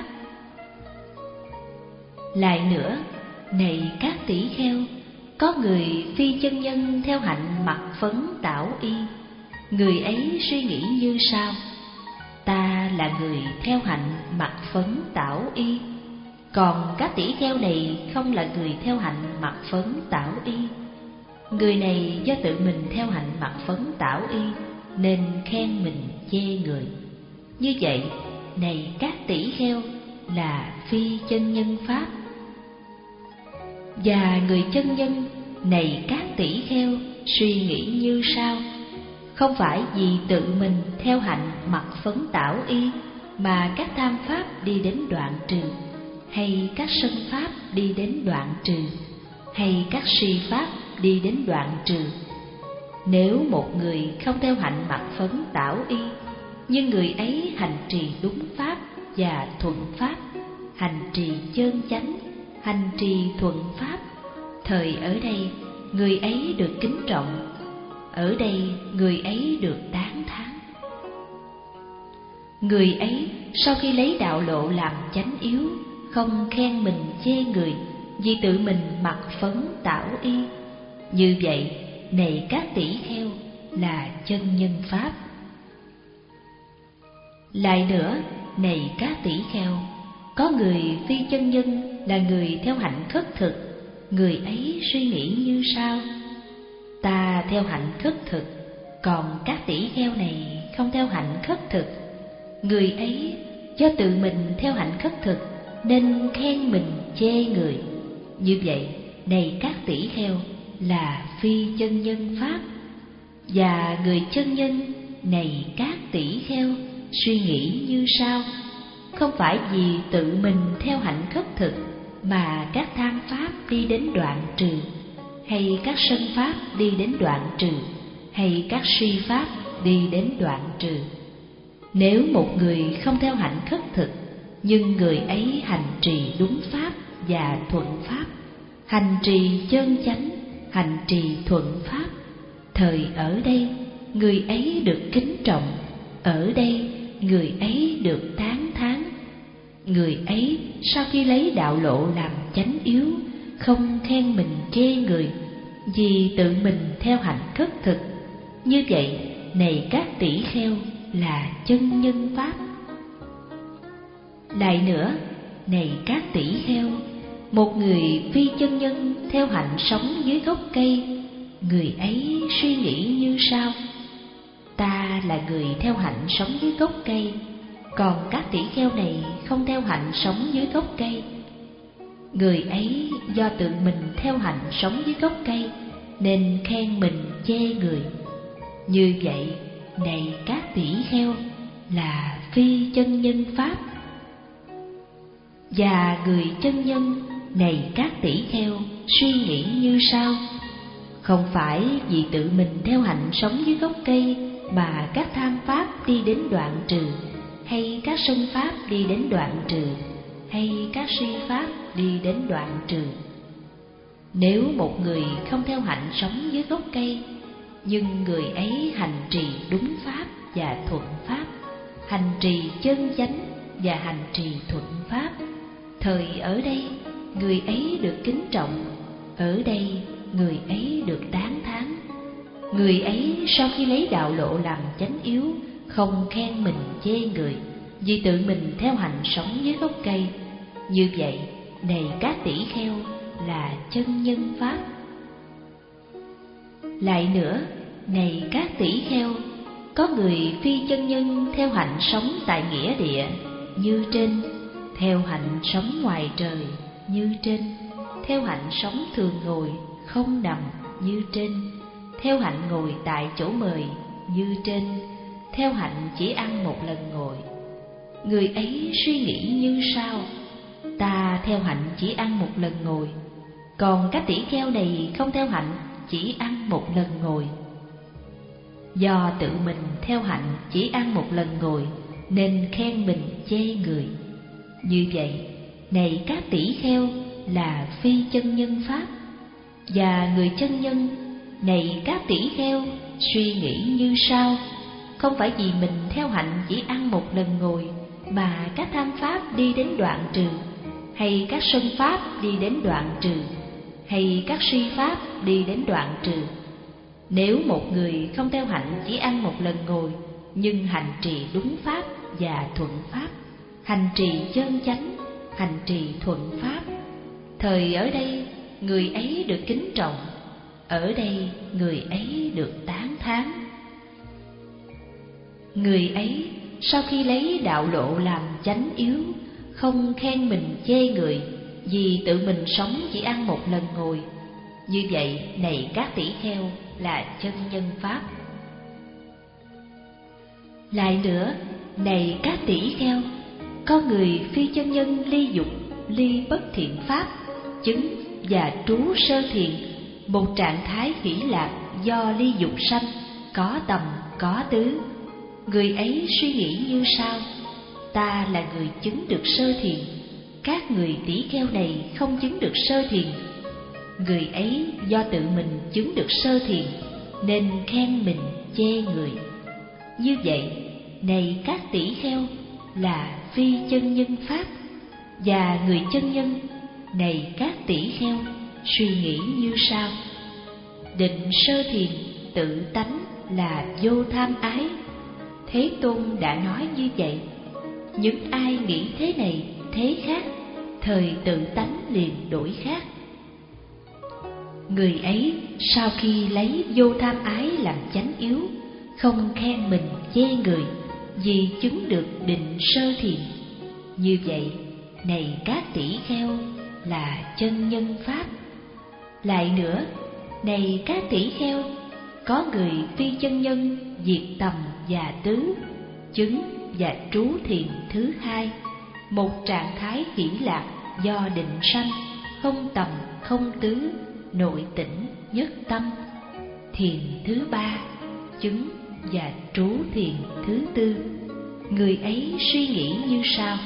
Lại nữa, này các tỷ kheo, có người phi chân nhân theo hạnh mặc phấn tảo y. Người ấy suy nghĩ như sau: ta là người theo hạnh mặc phấn tảo y, còn các tỷ kheo này không là người theo hạnh mặc phấn tảo y. Người này do tự mình theo hạnh mặc phấn tảo y nên khen mình chê người. Như vậy, này các tỷ kheo, là phi chân nhân pháp. Và người chân nhân, này các tỷ kheo, suy nghĩ như sau: không phải vì tự mình theo hạnh mặc phấn tảo y mà các tham pháp đi đến đoạn trừ, hay các sân pháp đi đến đoạn trừ, hay các si pháp đi đến đoạn trừ. Nếu một người không theo hạnh mặc phấn tảo y, nhưng người ấy hành trì đúng pháp và thuận pháp, hành trì chân chánh, hành trì thuận pháp, thời ở đây người ấy được kính trọng, ở đây người ấy được tán thán. Người ấy sau khi lấy đạo lộ làm chánh yếu, không khen mình chê người, vì tự mình mặc phấn tảo y. Như vậy, này các tỷ kheo, là chân nhân pháp. Lại nữa, này các tỷ kheo, có người phi chân nhân là người theo hạnh khất thực. Người ấy suy nghĩ như sau: ta theo hạnh khất thực, còn các tỷ kheo này không theo hạnh khất thực. Người ấy do tự mình theo hạnh khất thực nên khen mình chê người. Như vậy, này các tỷ kheo, là phi chân nhân pháp. Và người chân nhân, này các tỷ kheo, suy nghĩ như sau: không phải vì tự mình theo hạnh khất thực mà các tham pháp đi đến đoạn trừ, hay các sân pháp đi đến đoạn trừ, hay các si pháp đi đến đoạn trừ. Nếu một người không theo hạnh khất thực, nhưng người ấy hành trì đúng pháp và thuận pháp, hành trì chân chánh, hành trì thuận pháp, thời ở đây người ấy được kính trọng, ở đây người ấy được tán thán. Người ấy sau khi lấy đạo lộ làm chánh yếu, không khen mình chê người, vì tự mình theo hạnh khất thực. Như vậy, này các tỷ kheo, là chân nhân pháp. Lại nữa, này các tỷ kheo, một người phi chân nhân theo hạnh sống dưới gốc cây, người ấy suy nghĩ như sau: ta là người theo hạnh sống dưới gốc cây, còn các tỷ kheo này không theo hạnh sống dưới gốc cây. Người ấy do tự mình theo hạnh sống dưới gốc cây nên khen mình chê người. Như vậy, này các tỷ kheo, là phi chân nhân pháp. Và người chân nhân, này các tỷ kheo, suy nghĩ như sau: không phải vì tự mình theo hạnh sống dưới gốc cây mà các tham pháp đi đến đoạn trừ, hay các sân pháp đi đến đoạn trừ, hay các si pháp đi đến đoạn trừ. Nếu một người không theo hạnh sống dưới gốc cây, nhưng người ấy hành trì đúng pháp và thuận pháp, hành trì chân chánh và hành trì thuận pháp, thời ở đây người ấy được kính trọng, ở đây người ấy được tán thán. Người ấy sau khi lấy đạo lộ làm chánh yếu, không khen mình chê người, vì tự mình theo hành sống dưới gốc cây. Như vậy, này các tỷ kheo, là chân nhân pháp. Lại nữa, này các tỷ kheo, có người phi chân nhân theo hạnh sống tại nghĩa địa như trên, theo hạnh sống ngoài trời như trên, theo hạnh sống thường ngồi không nằm như trên, theo hạnh ngồi tại chỗ mời như trên, theo hạnh chỉ ăn một lần ngồi. Người ấy suy nghĩ như sau: ta theo hạnh chỉ ăn một lần ngồi, còn các tỷ kheo này không theo hạnh chỉ ăn một lần ngồi. Do tự mình theo hạnh chỉ ăn một lần ngồi nên khen mình chê người. Như vậy, này các tỷ kheo, là phi chân nhân pháp. Và người chân nhân, này các tỷ kheo, suy nghĩ như sau: không phải vì mình theo hạnh chỉ ăn một lần ngồi mà các tham pháp đi đến đoạn trừ, hay các sân pháp đi đến đoạn trừ, hay các suy pháp đi đến đoạn trừ. Nếu một người không theo hạnh chỉ ăn một lần ngồi, nhưng hành trì đúng pháp và thuận pháp, hành trì chân chánh, hành trì thuận pháp, thời ở đây người ấy được kính trọng, ở đây người ấy được tán thán. Người ấy sau khi lấy đạo lộ làm chánh yếu, không khen mình chê người, vì tự mình sống chỉ ăn một lần ngồi. Như vậy, này các tỷ kheo, là chân nhân pháp. Lại nữa, này các tỷ kheo, có người phi chân nhân ly dục, ly bất thiện pháp, chứng và trú sơ thiền, một trạng thái hỷ lạc do ly dục sanh, có tầm có tứ. Người ấy suy nghĩ như sau: ta là người chứng được sơ thiền, các người tỷ kheo này không chứng được sơ thiền. Người ấy do tự mình chứng được sơ thiền nên khen mình chê người. Như vậy, này các tỷ kheo, là phi chân nhân pháp. Và người chân nhân, này các tỷ kheo, suy nghĩ như sau: định sơ thiền tự tánh là vô tham ái. Thế Tôn đã nói như vậy. Những ai nghĩ thế này thế khác, thời tự tánh liền đổi khác. Người ấy sau khi lấy vô tham ái làm chánh yếu, không khen mình chê người, vì chứng được định sơ thiền. Như vậy, này các tỷ kheo, là chân nhân pháp. Lại nữa, này các tỷ kheo, có người phi chân nhân diệt tầm và tứ, chứng và trú thiền thứ hai, một trạng thái hỷ lạc do định sanh, không tầm không tứ, nội tỉnh nhất tâm. Thiền thứ ba, chứng và trú thiền thứ tư. Người ấy suy nghĩ như sau: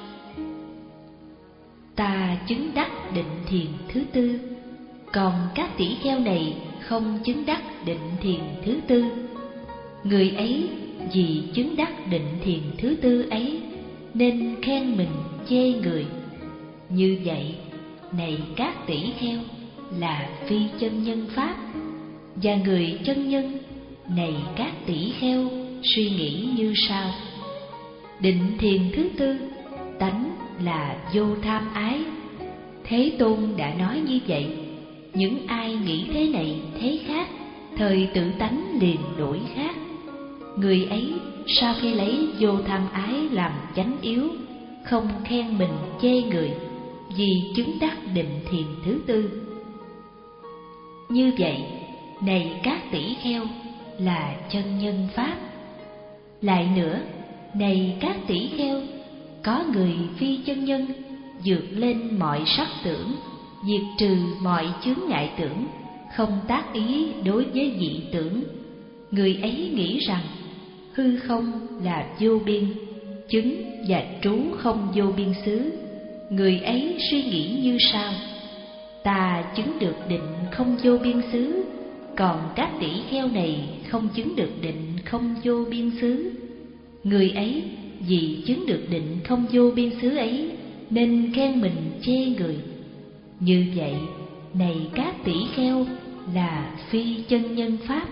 ta chứng đắc định thiền thứ tư, còn các tỷ kheo này không chứng đắc định thiền thứ tư. Người ấy vì chứng đắc định thiền thứ tư ấy nên khen mình chê người. Như vậy, này các tỷ kheo, là phi chân nhân pháp. Và người chân nhân, này các tỷ kheo, suy nghĩ như sau: định thiền thứ tư, tánh là vô tham ái. Thế Tôn đã nói như vậy. Những ai nghĩ thế này thế khác, thời tự tánh liền đổi khác. Người ấy sau khi lấy vô tham ái làm chánh yếu, không khen mình chê người, vì chứng đắc định thiền thứ tư. Như vậy, này các tỷ kheo, là chân nhân pháp. Lại nữa, này các tỷ kheo, có người phi chân nhân vượt lên mọi sắc tưởng, diệt trừ mọi chướng ngại tưởng, không tác ý đối với dị tưởng. Người ấy nghĩ rằng hư không là vô biên, chứng và trú không vô biên xứ. Người ấy suy nghĩ như sau: ta chứng được định không vô biên xứ, còn các tỷ kheo này không chứng được định không vô biên xứ. Người ấy vì chứng được định không vô biên xứ ấy nên khen mình chê người. Như vậy, này các tỷ kheo, là phi chân nhân pháp.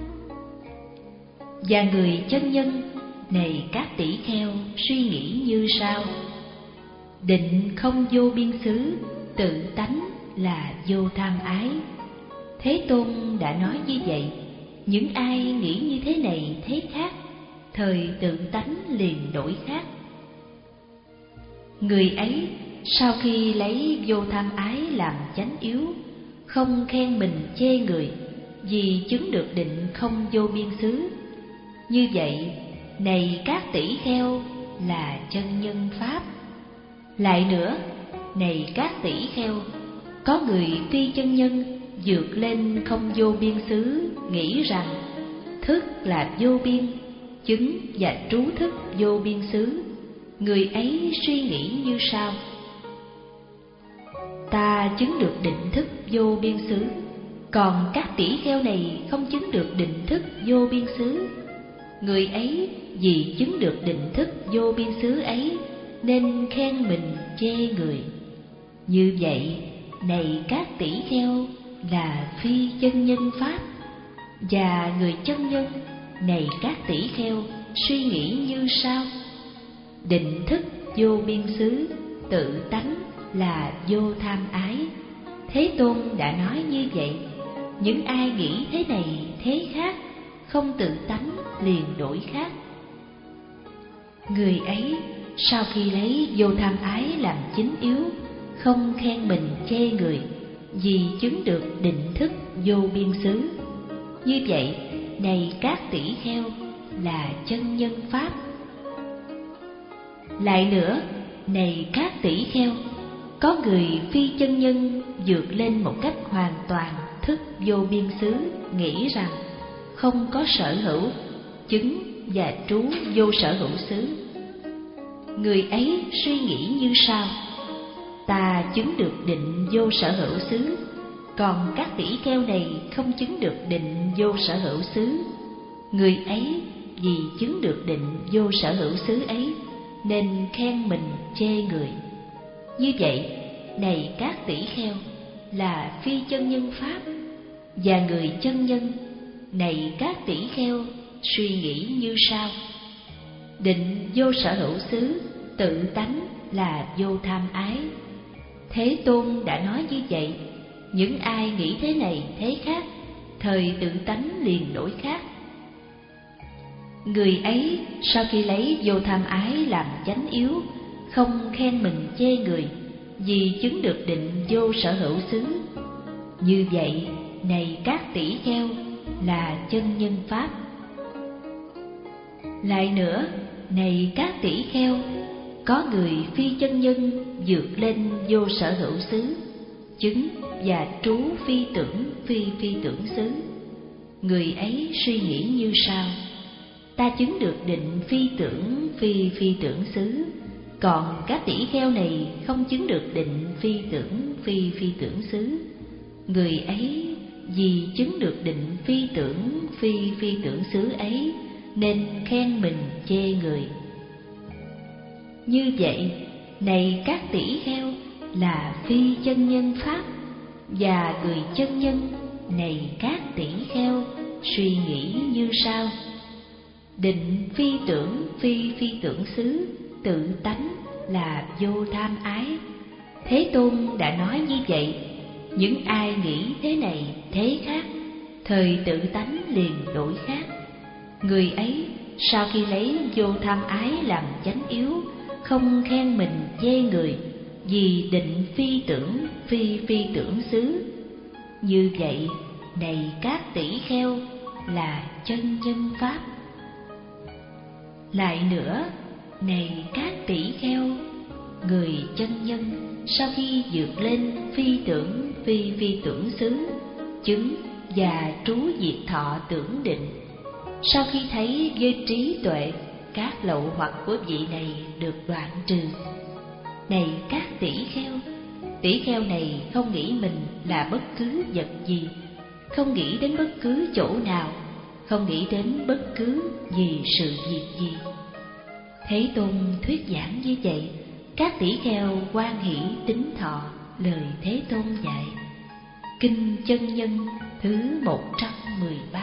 Và người chân nhân, này các tỷ kheo, suy nghĩ như sau: định không vô biên xứ, tự tánh là vô tham ái. Thế Tôn đã nói như vậy. Những ai nghĩ như thế này thế khác, thời tự tánh liền đổi khác. Người ấy sau khi lấy vô tham ái làm chánh yếu, không khen mình chê người, vì chứng được định không vô biên xứ. Như vậy, này các tỷ kheo, là chân nhân pháp. Lại nữa, này các tỷ kheo, có người phi chân nhân vượt lên không vô biên xứ, nghĩ rằng thức là vô biên, chứng và trú thức vô biên xứ. Người ấy suy nghĩ như sau: ta chứng được định thức vô biên xứ, còn các tỷ kheo này không chứng được định thức vô biên xứ. Người ấy vì chứng được định thức vô biên xứ ấy nên khen mình chê người. Như vậy, này các tỷ kheo, là phi chân nhân pháp. Và người chân nhân, này các tỷ kheo, suy nghĩ như sau: định thức vô biên xứ, tự tánh là vô tham ái. Thế Tôn đã nói như vậy. Những ai nghĩ thế này thế khác, không tự tánh liền đổi khác. Người ấy sau khi lấy vô tham ái làm chính yếu, không khen mình chê người, vì chứng được định thức vô biên xứ. Như vậy, này các tỷ kheo, là chân nhân pháp. Lại nữa, này các tỷ kheo, có người phi chân nhân vượt lên một cách hoàn toàn thức vô biên xứ, nghĩ rằng không có sở hữu, chứng và trú vô sở hữu xứ. Người ấy suy nghĩ như sau: ta chứng được định vô sở hữu xứ, còn các tỷ kheo này không chứng được định vô sở hữu xứ. Người ấy vì chứng được định vô sở hữu xứ ấy nên khen mình chê người. Như vậy, này các tỷ kheo, là phi chân nhân pháp. Và người chân nhân, này các tỷ kheo, suy nghĩ như sau: định vô sở hữu xứ, tự tánh là vô tham ái. Thế Tôn đã nói như vậy. Những ai nghĩ thế này thế khác, thời tự tánh liền đổi khác. Người ấy sau khi lấy vô tham ái làm chánh yếu, không khen mình chê người, vì chứng được định vô sở hữu xứ. Như vậy, này các tỷ kheo, là chân nhân pháp. Lại nữa, này các tỷ kheo, có người phi chân nhân vượt lên vô sở hữu xứ, chứng và trú phi tưởng phi phi tưởng xứ. Người ấy suy nghĩ như sau: ta chứng được định phi tưởng phi phi tưởng xứ, còn các tỷ kheo này không chứng được định phi tưởng phi phi tưởng xứ. Người ấy vì chứng được định phi tưởng phi phi tưởng xứ ấy nên khen mình chê người. Như vậy, này các tỷ kheo, là phi chân nhân pháp. Và người chân nhân, này các tỷ kheo, suy nghĩ như sau: định phi tưởng phi phi tưởng xứ, tự tánh là vô tham ái. Thế Tôn đã nói như vậy, những ai nghĩ thế này thế khác, thời tự tánh liền đổi khác. Người ấy sau khi lấy vô tham ái làm chánh yếu, không khen mình chê người, vì định phi tưởng phi phi tưởng xứ. Như vậy này các tỷ kheo là chân nhân pháp. Lại nữa, này các tỷ kheo, người chân nhân sau khi vượt lên phi tưởng phi phi tưởng xứ, chứng và trú diệt thọ tưởng định, sau khi thấy với trí tuệ các lậu hoặc của vị này được đoạn trừ. Này các tỷ kheo, tỷ kheo này không nghĩ mình là bất cứ vật gì, không nghĩ đến bất cứ chỗ nào, không nghĩ đến bất cứ gì sự việc gì. Thế Tôn thuyết giảng như vậy, các tỷ kheo hoan hỷ tín thọ lời Thế Tôn dạy. Kinh Chân Nhân thứ một trăm mười ba.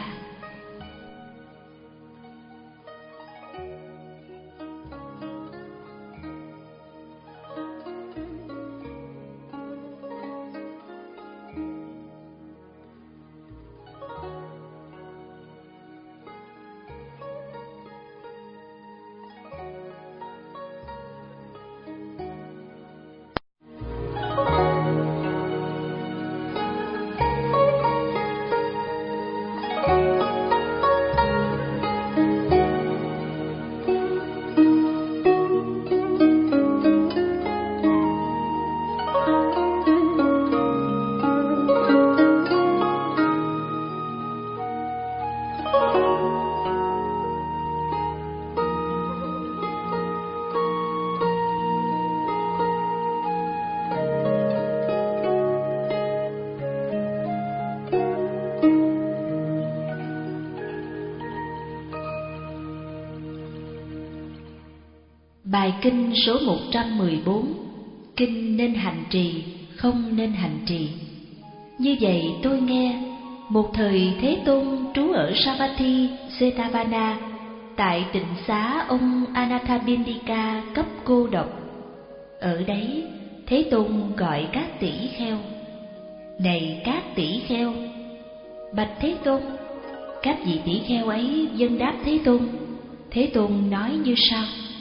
Bài kinh số một trăm mười bốn, kinh nên hành trì, không nên hành trì. Như vậy tôi nghe, một thời Thế Tôn trú ở Savatthi, Jetavana, tại tịnh xá ông Anathapindika cấp cô độc. Ở đấy, Thế Tôn gọi các tỷ kheo. Này các tỷ kheo, bạch Thế Tôn. Các vị tỷ kheo ấy vâng đáp Thế Tôn. Thế Tôn nói như sau: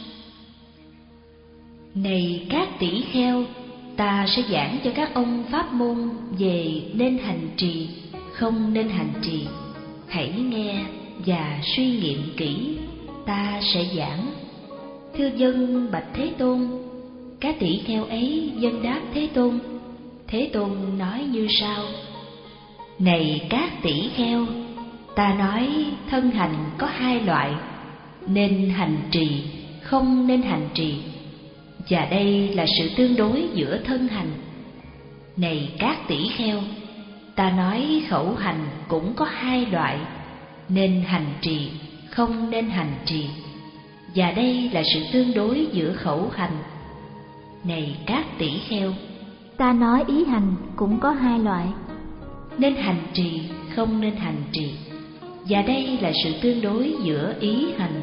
Này các tỷ kheo, ta sẽ giảng cho các ông pháp môn về nên hành trì, không nên hành trì. Hãy nghe và suy nghiệm kỹ, ta sẽ giảng. Thưa vâng bạch Thế Tôn. Các tỷ kheo ấy vâng đáp Thế Tôn. Thế Tôn nói như sau: Này các tỷ kheo, ta nói thân hành có hai loại, nên hành trì, không nên hành trì. Và đây là sự tương đối giữa thân hành. Này các tỷ kheo, ta nói khẩu hành cũng có hai loại, nên hành trì, không nên hành trì. Và đây là sự tương đối giữa khẩu hành. Này các tỷ kheo, ta nói ý hành cũng có hai loại, nên hành trì, không nên hành trì. Và đây là sự tương đối giữa ý hành.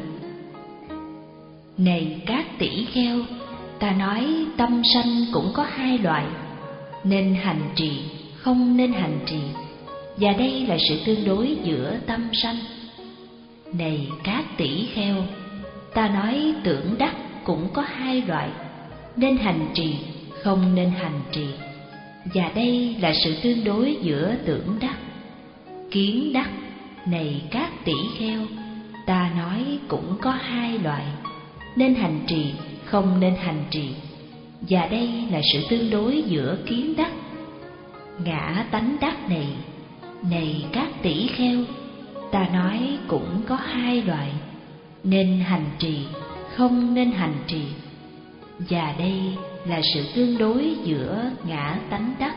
Này các tỷ kheo, ta nói tâm sanh cũng có hai loại, nên hành trì, không nên hành trì. Và đây là sự tương đối giữa tâm sanh. Này các tỷ kheo, ta nói tưởng đắc cũng có hai loại, nên hành trì, không nên hành trì. Và đây là sự tương đối giữa tưởng đắc, kiến đắc. Này các tỷ kheo, ta nói cũng có hai loại, nên hành trì, không nên hành trì. Và đây là sự tương đối giữa kiến đắc, ngã tánh đắc này. Này các tỷ kheo, ta nói cũng có hai loại, nên hành trì, không nên hành trì. Và đây là sự tương đối giữa ngã tánh đắc.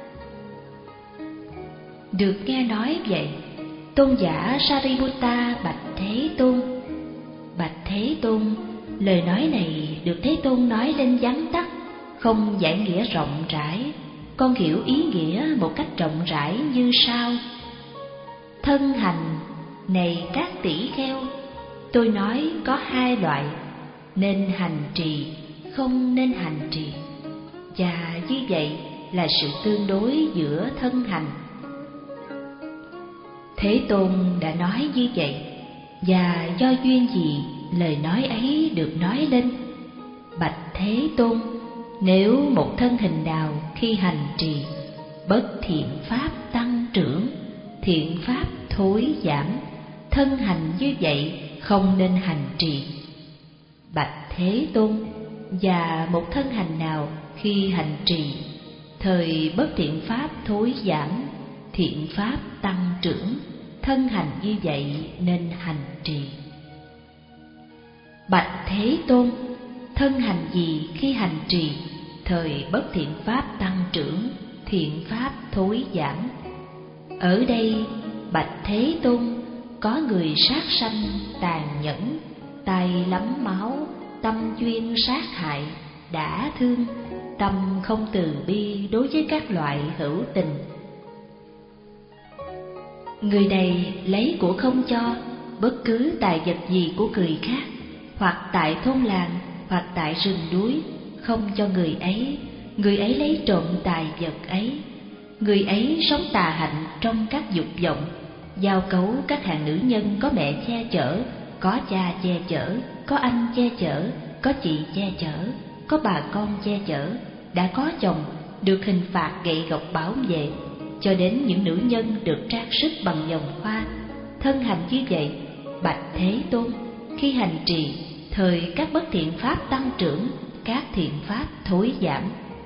Được nghe nói vậy, tôn giả Sariputta bạch Thế Tôn. Bạch Thế Tôn, lời nói này được Thế Tôn nói lên vắn tắt, không giải nghĩa rộng rãi. Con hiểu ý nghĩa một cách rộng rãi như sau: thân hành, này các tỷ kheo, tôi nói có hai loại, nên hành trì, không nên hành trì. Và như vậy là sự tương đối giữa thân hành. Thế Tôn đã nói như vậy, và do duyên gì lời nói ấy được nói lên? Bạch Thế Tôn, nếu một thân hình nào khi hành trì, bất thiện pháp tăng trưởng, thiện pháp thối giảm, thân hành như vậy không nên hành trì. Bạch Thế Tôn, và một thân hành nào khi hành trì, thời bất thiện pháp thối giảm, thiện pháp tăng trưởng, thân hành như vậy nên hành trì. Bạch Thế Tôn, thân hành gì khi hành trì, thời bất thiện pháp tăng trưởng, thiện pháp thối giảm? Ở đây, Bạch Thế Tôn, có người sát sanh tàn nhẫn, tay lắm máu, tâm chuyên sát hại, đã thương, tâm không từ bi đối với các loại hữu tình. Người này lấy của không cho bất cứ tài vật gì của người khác, hoặc tại thôn làng, hoặc tại rừng núi, không cho người ấy, người ấy lấy trộm tài vật ấy. Người ấy sống tà hạnh trong các dục vọng, giao cấu các hạng nữ nhân có mẹ che chở, có cha che chở, có anh che chở, có chị che chở, có bà con che chở, đã có chồng, được hình phạt gậy gộc bảo vệ, cho đến những nữ nhân được trang sức bằng vòng hoa. Thân hành như vậy, Bạch Thế Tôn, khi hành trì, thời các bất thiện pháp tăng trưởng, các thiện pháp thối giảm.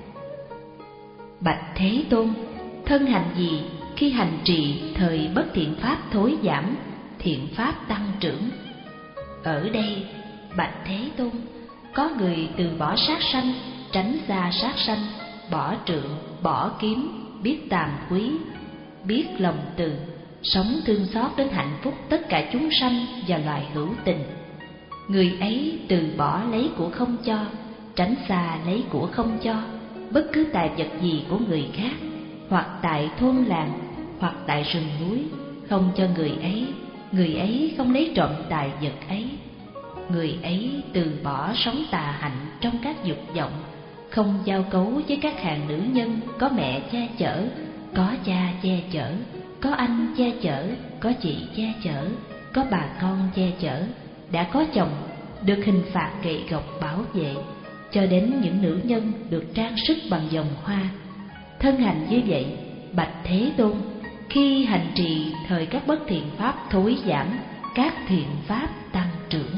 Bạch Thế Tôn, thân hành gì khi hành trì, thời bất thiện pháp thối giảm, thiện pháp tăng trưởng? Ở đây, Bạch Thế Tôn, có người từ bỏ sát sanh, tránh xa sát sanh, bỏ trượng, bỏ kiếm, biết tàm quý, biết lòng từ, sống thương xót đến hạnh phúc tất cả chúng sanh và loài hữu tình. Người ấy từ bỏ lấy của không cho, tránh xa lấy của không cho bất cứ tài vật gì của người khác, hoặc tại thôn làng, hoặc tại rừng núi, không cho người ấy, người ấy không lấy trộm tài vật ấy. Người ấy từ bỏ sống tà hạnh trong các dục vọng, không giao cấu với các hạng nữ nhân có mẹ che chở, có cha che chở, có anh che chở, có chị che chở, có bà con che chở, đã có chồng, được hình phạt gậy gộc bảo vệ, cho đến những nữ nhân được trang sức bằng vòng hoa. Thân hành như vậy, Bạch Thế Tôn, khi hành trì, thời các bất thiện pháp thối giảm, các thiện pháp tăng trưởng.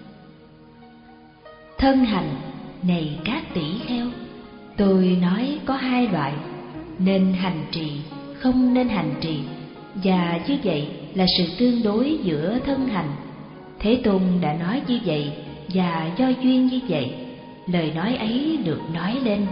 Thân hành này các tỷ kheo, tôi nói có hai loại, nên hành trì, không nên hành trì, và như vậy là sự tương đối giữa thân hành. Thế Tôn đã nói như vậy, và do duyên như vậy, lời nói ấy được nói lên.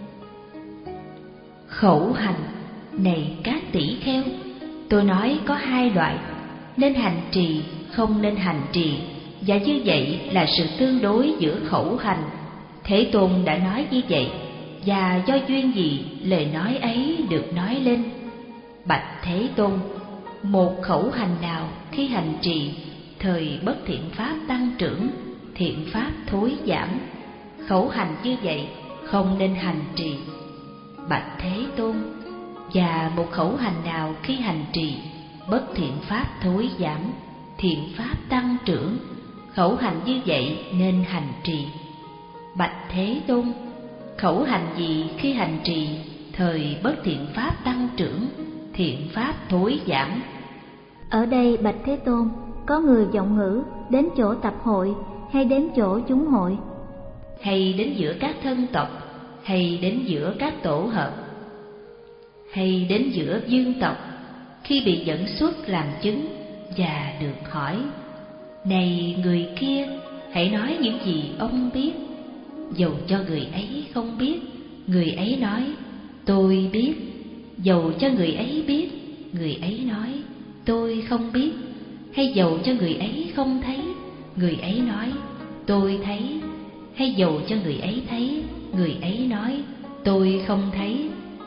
Khẩu hành này các tỷ kheo, tôi nói có hai loại, nên hành trì, không nên hành trì, và như vậy là sự tương đối giữa khẩu hành. Thế Tôn đã nói như vậy, và do duyên gì lời nói ấy được nói lên. Bạch Thế Tôn, một khẩu hành nào khi hành trì, thời bất thiện pháp tăng trưởng, thiện pháp thối giảm, khẩu hành như vậy không nên hành trì. Bạch Thế Tôn, và một khẩu hành nào khi hành trì, bất thiện pháp thối giảm, thiện pháp tăng trưởng, khẩu hành như vậy nên hành trì. Bạch Thế Tôn, khẩu hành gì khi hành trì, thời bất thiện pháp tăng trưởng, thiện pháp thối giảm? Ở đây Bạch Thế Tôn, có người vọng ngữ đến chỗ tập hội, hay đến chỗ chúng hội, hay đến giữa các thân tộc, hay đến giữa các tổ hợp, hay đến giữa vương tộc, khi bị dẫn xuất làm chứng và được hỏi: này người kia, hãy nói những gì ông biết. Dầu cho người ấy không biết, người ấy nói: tôi biết. Dầu cho người ấy biết, người ấy nói: tôi không biết. Hay dầu cho người ấy không thấy, người ấy nói: tôi thấy. Hay dầu cho người ấy thấy, người ấy nói: tôi không thấy.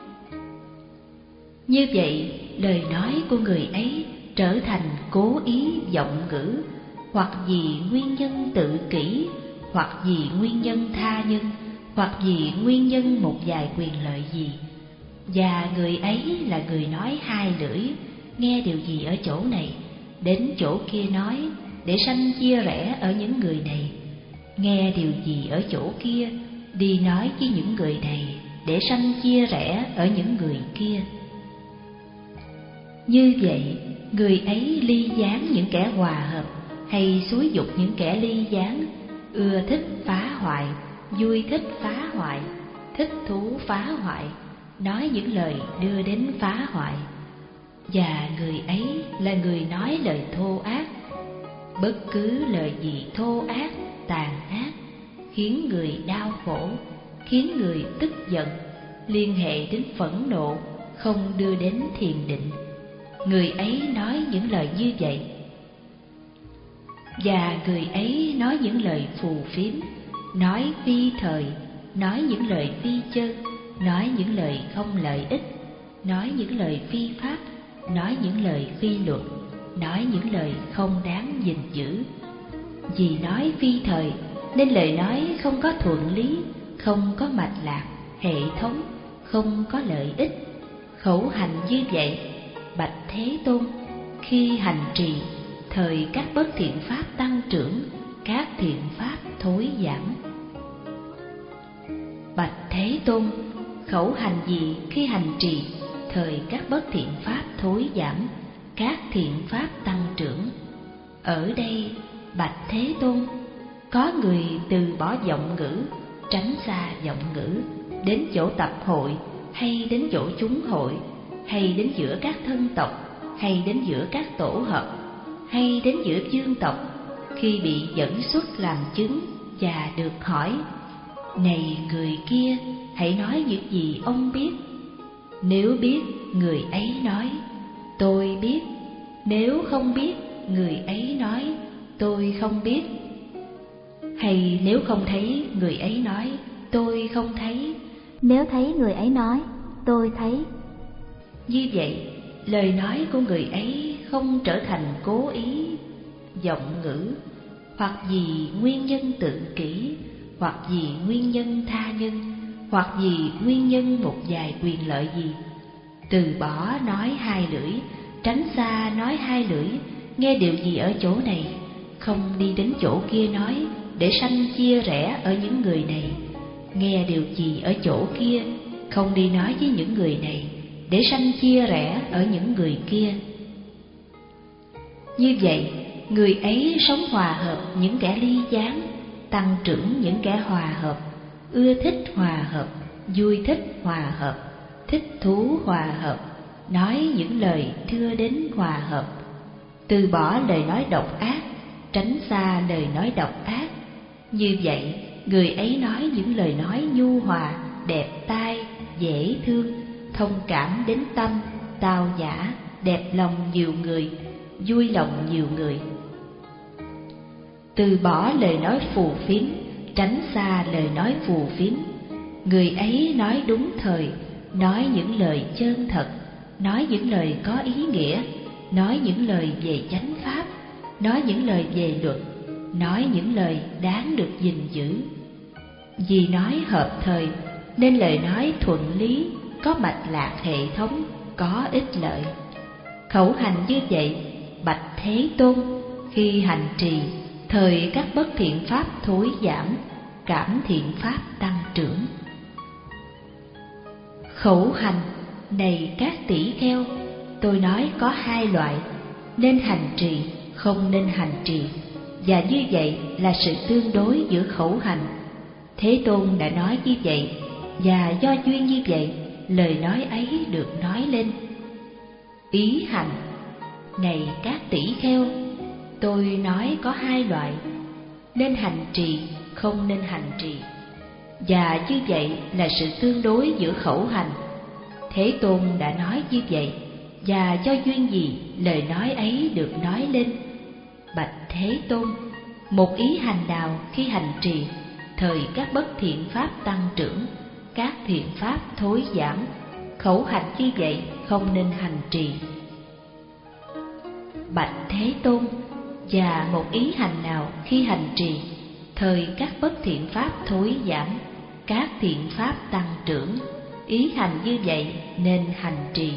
Như vậy, lời nói của người ấy trở thành cố ý vọng ngữ, hoặc vì nguyên nhân tự kỷ, hoặc vì nguyên nhân tha nhân, hoặc vì nguyên nhân một vài quyền lợi gì, và người ấy là người nói hai lưỡi, nghe điều gì ở chỗ này, đến chỗ kia nói, để sanh chia rẽ ở những người này, nghe điều gì ở chỗ kia, đi nói với những người này, để sanh chia rẽ ở những người kia. Như vậy, người ấy ly gián những kẻ hòa hợp, hay xúi dục những kẻ ly gián, ưa thích phá hoại, vui thích phá hoại, thích thú phá hoại, nói những lời đưa đến phá hoại. Và người ấy là người nói lời thô ác. Bất cứ lời gì thô ác, tàn ác, khiến người đau khổ, khiến người tức giận, liên hệ đến phẫn nộ, không đưa đến thiền định, người ấy nói những lời như vậy. Và người ấy nói những lời phù phiếm, nói phi thời, nói những lời phi chân, nói những lời không lợi ích, nói những lời phi pháp, nói những lời phi luật, nói những lời không đáng gìn giữ. Vì nói phi thời nên lời nói không có thuận lý, không có mạch lạc, hệ thống, không có lợi ích. Khẩu hành như vậy, bạch Thế Tôn, khi hành trì, thời các bất thiện pháp tăng trưởng, các thiện pháp thối giảm. Bạch Thế Tôn, khẩu hành gì khi hành trì, thời các bất thiện pháp thối giảm, các thiện pháp tăng trưởng? Ở đây, bạch Thế Tôn, có người từ bỏ vọng ngữ, tránh xa vọng ngữ, đến chỗ tập hội, hay đến chỗ chúng hội, hay đến giữa các thân tộc, hay đến giữa các tổ hợp, hay đến giữa vương tộc, khi bị dẫn xuất làm chứng và được hỏi: này người kia, hãy nói những gì ông biết. Nếu biết, người ấy nói: tôi biết. Nếu không biết, người ấy nói: tôi không biết. Hay nếu không thấy, người ấy nói: tôi không thấy. Nếu thấy, người ấy nói: tôi thấy. Như vậy, lời nói của người ấy không trở thành cố ý, vọng ngữ, hoặc vì nguyên nhân tự kỷ, hoặc vì nguyên nhân tha nhân, hoặc vì nguyên nhân một vài quyền lợi gì. Từ bỏ nói hai lưỡi, tránh xa nói hai lưỡi, nghe điều gì ở chỗ này, không đi đến chỗ kia nói, để sanh chia rẽ ở những người này, nghe điều gì ở chỗ kia, không đi nói với những người này, để sanh chia rẽ ở những người kia. Như vậy, người ấy sống hòa hợp những kẻ ly gián, tăng trưởng những kẻ hòa hợp, ưa thích hòa hợp, vui thích hòa hợp, thích thú hòa hợp, nói những lời đưa đến hòa hợp. Từ bỏ lời nói độc ác, tránh xa lời nói độc ác. Như vậy, người ấy nói những lời nói nhu hòa, đẹp tai, dễ thương, thông cảm đến tâm, tao nhã, đẹp lòng nhiều người, vui lòng nhiều người. Từ bỏ lời nói phù phiếm, tránh xa lời nói phù phiếm. Người ấy nói đúng thời, nói những lời chân thật, nói những lời có ý nghĩa, nói những lời về chánh pháp, nói những lời về luật, nói những lời đáng được gìn giữ. Vì nói hợp thời nên lời nói thuận lý, có mạch lạc hệ thống, có ích lợi. Khẩu hành như vậy, bạch Thế Tôn, khi hành trì, thời các bất thiện pháp thối giảm, cảm thiện pháp tăng trưởng. Khẩu hành này các tỷ kheo, tôi nói có hai loại, nên hành trì, không nên hành trì, và như vậy là sự tương đối giữa khẩu hành. Thế Tôn đã nói như vậy, và do duyên như vậy, lời nói ấy được nói lên. Ý hành này các tỷ kheo, tôi nói có hai loại, nên hành trì, không nên hành trì, và như vậy là sự tương đối giữa khẩu hành. Thế Tôn đã nói như vậy, và do duyên gì lời nói ấy được nói lên. Bạch Thế Tôn, một ý hành nào khi hành trì, thời các bất thiện pháp tăng trưởng, các thiện pháp thối giảm, khẩu hành như vậy không nên hành trì. Bạch Thế Tôn, và một ý hành nào khi hành trì, thời các bất thiện pháp thối giảm, các thiện pháp tăng trưởng. Ý hành như vậy nên hành trì.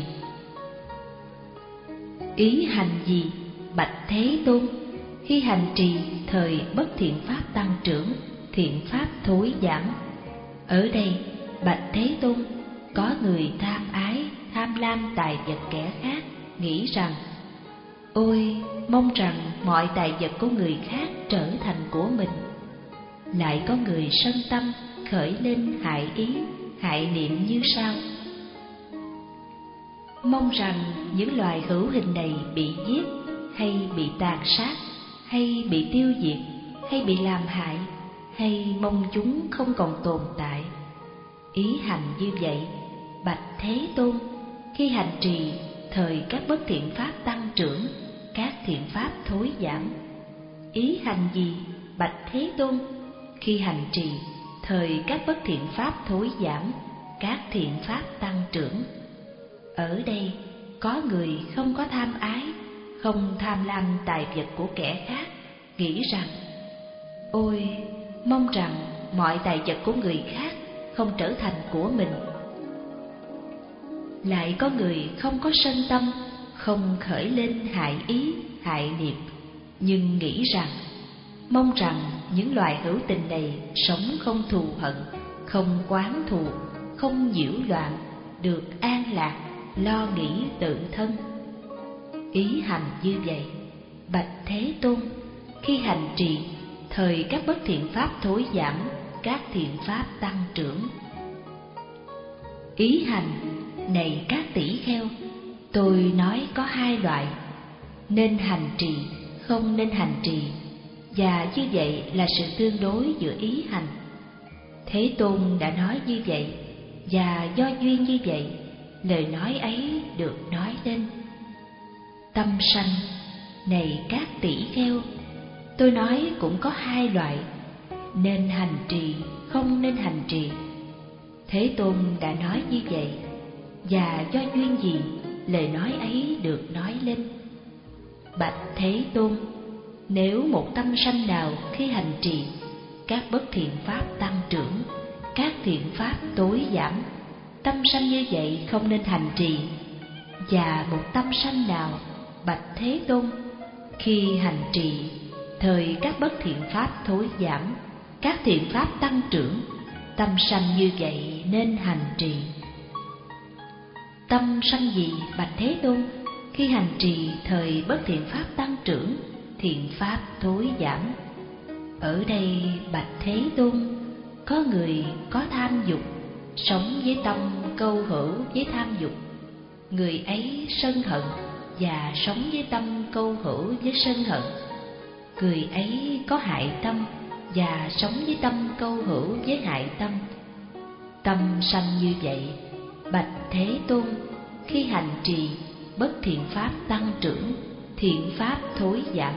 Ý hành gì? Bạch Thế Tôn. Khi hành trì thời bất thiện pháp tăng trưởng, thiện pháp thối giảm. Ở đây, bạch Thế Tôn, có người tham ái, tham lam tài vật kẻ khác, nghĩ rằng: ôi, mong rằng mọi tài vật của người khác trở thành của mình. Lại có người sân tâm, khởi lên hại ý, hại niệm như sau: mong rằng những loài hữu hình này bị giết, hay bị tàn sát, hay bị tiêu diệt, hay bị làm hại, hay mong chúng không còn tồn tại. Ý hành như vậy, bạch Thế Tôn, khi hành trì thời các bất thiện pháp tăng trưởng, các thiện pháp thối giảm. Ý hành gì? Bạch Thế Tôn, khi hành trì thời các bất thiện pháp thối giảm, các thiện pháp tăng trưởng. Ở đây, có người không có tham ái, không tham lam tài vật của kẻ khác, nghĩ rằng: ôi, mong rằng mọi tài vật của người khác không trở thành của mình. Lại có người không có sân tâm, không khởi lên hại ý, hại niệm, nhưng nghĩ rằng: mong rằng những loài hữu tình này sống không thù hận, không oán thù, không nhiễu loạn, được an lạc, lo nghĩ tự thân. Ý hành như vậy, bạch Thế Tôn, khi hành trì thời các bất thiện pháp thối giảm, các thiện pháp tăng trưởng. Ý hành này các tỷ kheo, tôi nói có hai loại: nên hành trì, không nên hành trì, và như vậy là sự tương đối giữa ý hành. Thế Tôn đã nói như vậy, và do duyên như vậy, lời nói ấy được nói lên. Tâm sanh này các tỷ kheo, tôi nói cũng có hai loại: nên hành trì, không nên hành trì. Thế Tôn đã nói như vậy, và do duyên gì lời nói ấy được nói lên. Bạch Thế Tôn, nếu một tâm sanh nào khi hành trì các bất thiện pháp tăng trưởng, các thiện pháp tối giảm, tâm sanh như vậy không nên hành trì. Và một tâm sanh nào, bạch Thế Tôn, khi hành trì thời các bất thiện pháp thối giảm, các thiện pháp tăng trưởng, tâm sanh như vậy nên hành trì. Tâm sanh gì? Bạch Thế Tôn, khi hành trì thời bất thiện pháp tăng trưởng, thiện pháp thối giảm. Ở đây, bạch Thế Tôn, có người có tham dục, sống với tâm câu hữu với tham dục. Người ấy sân hận và sống với tâm câu hữu với sân hận. Người ấy có hại tâm và sống với tâm câu hữu với hại tâm. Tâm sanh như vậy, bạch Thế Tôn, khi hành trì bất thiện pháp tăng trưởng, thiện pháp thối giảm.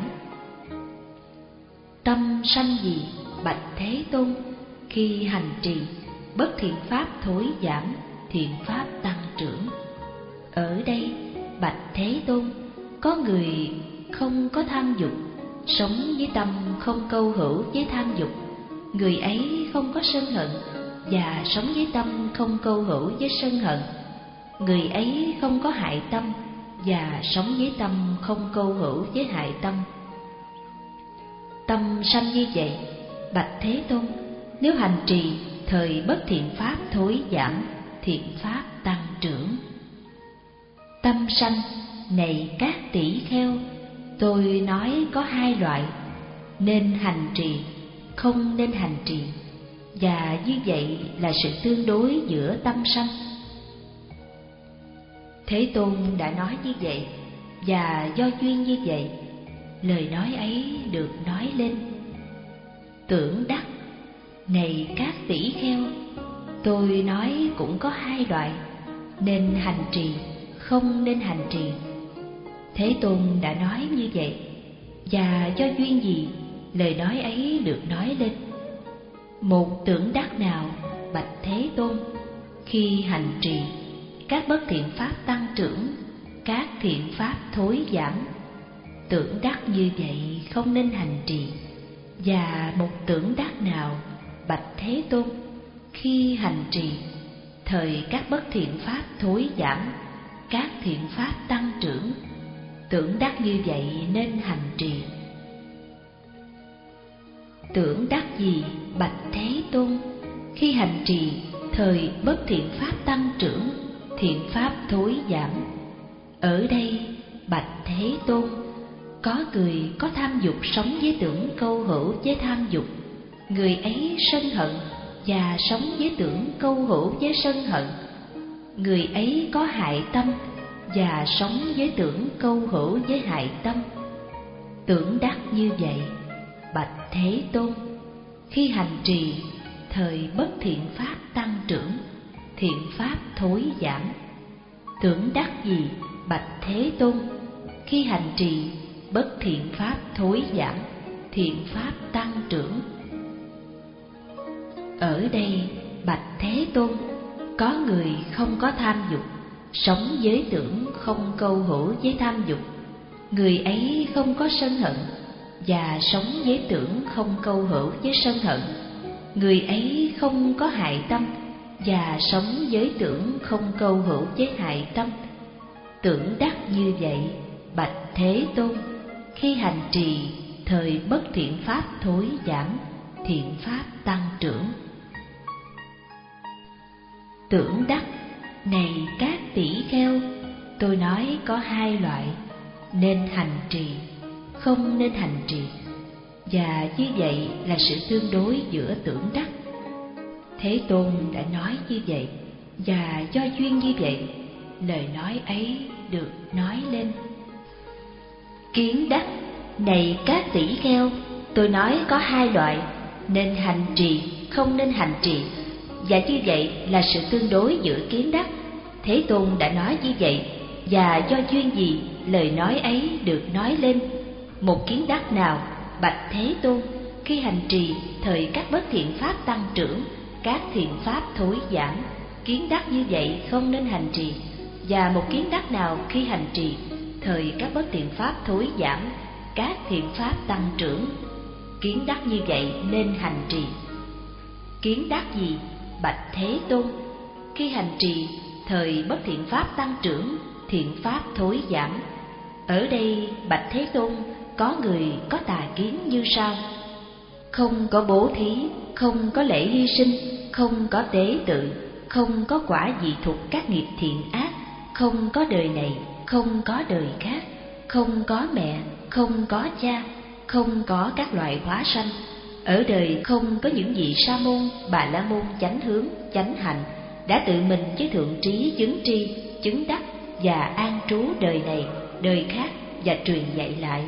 Tâm sanh gì? Bạch Thế Tôn, khi hành trì bất thiện pháp thối giảm, thiện pháp tăng trưởng. Ở đây, bạch Thế Tôn, có người không có tham dục, sống với tâm không câu hữu với tham dục. Người ấy không có sân hận và sống với tâm không câu hữu với sân hận. Người ấy không có hại tâm và sống với tâm không câu hữu với hại tâm. Tâm sanh như vậy, bạch Thế Tôn, nếu hành trì thời bất thiện pháp thối giảm, thiện pháp tăng trưởng. Tâm sanh này các tỷ kheo, tôi nói có hai loại: nên hành trì, không nên hành trì, và như vậy là sự tương đối giữa tâm sanh. Thế Tôn đã nói như vậy, và do duyên như vậy, lời nói ấy được nói lên. Tưởng đắc này các tỷ kheo, tôi nói cũng có hai loại: nên hành trì, không nên hành trì. Thế Tôn đã nói như vậy, và do duyên gì lời nói ấy được nói lên. Một tưởng đắc nào, bạch Thế Tôn, khi hành trì các bất thiện pháp tăng trưởng, các thiện pháp thối giảm. Tưởng đắc như vậy không nên hành trì. Và một tưởng đắc nào, bạch Thế Tôn, khi hành trì, thời các bất thiện pháp thối giảm, các thiện pháp tăng trưởng. Tưởng đắc như vậy nên hành trì. Tưởng đắc gì bạch Thế Tôn? Khi hành trì, thời bất thiện pháp tăng trưởng, thiện pháp thối giảm. Ở đây bạch Thế Tôn, có người có tham dục sống với tưởng câu hữu với tham dục, người ấy sân hận và sống với tưởng câu hữu với sân hận. Người ấy có hại tâm và sống với tưởng câu hữu với hại tâm. Tưởng đắc như vậy bạch Thế Tôn, khi hành trì, thời bất thiện pháp tăng trưởng, thiện pháp thối giảm. Tưởng đắc gì bạch Thế Tôn? Khi hành trì, bất thiện pháp thối giảm, thiện pháp tăng trưởng. Ở đây bạch Thế Tôn, có người không có tham dục, sống với tưởng không câu hữu với tham dục, người ấy không có sân hận và sống với tưởng không câu hữu với sân hận. Người ấy không có hại tâm và sống với tưởng không câu hữu với hại tâm. Tưởng đắc như vậy bạch Thế Tôn, khi hành trì, thời bất thiện pháp thối giảm, thiện pháp tăng trưởng. Tưởng đắc này các tỷ kheo, tôi nói có hai loại, nên hành trì, không nên hành trì. Và như vậy là sự tương đối giữa tưởng đắc. Thế Tôn đã nói như vậy, và do duyên như vậy, lời nói ấy được nói lên. Kiến đắc này các tỷ kheo, tôi nói có hai loại, nên hành trì, không nên hành trì. Và như vậy là sự tương đối giữa kiến đắc. Thế Tôn đã nói như vậy, và do duyên gì lời nói ấy được nói lên. Một kiến đắc nào bạch Thế Tôn? Khi hành trì, thời các bất thiện pháp tăng trưởng, các thiện pháp thối giảm. Kiến đắc như vậy không nên hành trì. Và một kiến đắc nào khi hành trì, thời các bất thiện pháp thối giảm, các thiện pháp tăng trưởng. Kiến đắc như vậy nên hành trì. Kiến đắc gì bạch Thế Tôn? Khi hành trì, thời bất thiện pháp tăng trưởng, thiện pháp thối giảm. Ở đây bạch Thế Tôn, có người có tà kiến như sau: không có bố thí, không có lễ hy sinh, không có tế tự, không có quả dị thục các nghiệp thiện ác, không có đời này, không có đời khác, không có mẹ, không có cha, không có các loại hóa sanh. Ở đời không có những vị sa môn, bà la môn chánh hướng, chánh hạnh, đã tự mình với thượng trí chứng tri, chứng đắc và an trú đời này, đời khác và truyền dạy lại.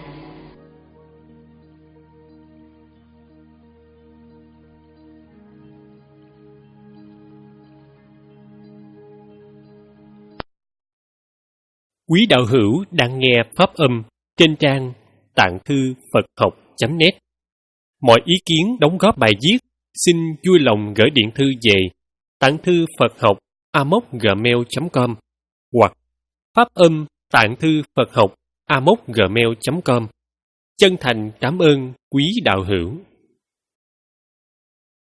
Quý đạo hữu đang nghe pháp âm trên trang tạng thư Phật học chấm net. Mọi ý kiến đóng góp bài viết xin vui lòng gửi điện thư về tạng thư Phật học a mốc gmail chấm com hoặc pháp âm tạng thư Phật học a mốc gmail chấm com. Chân thành cảm ơn quý đạo hữu.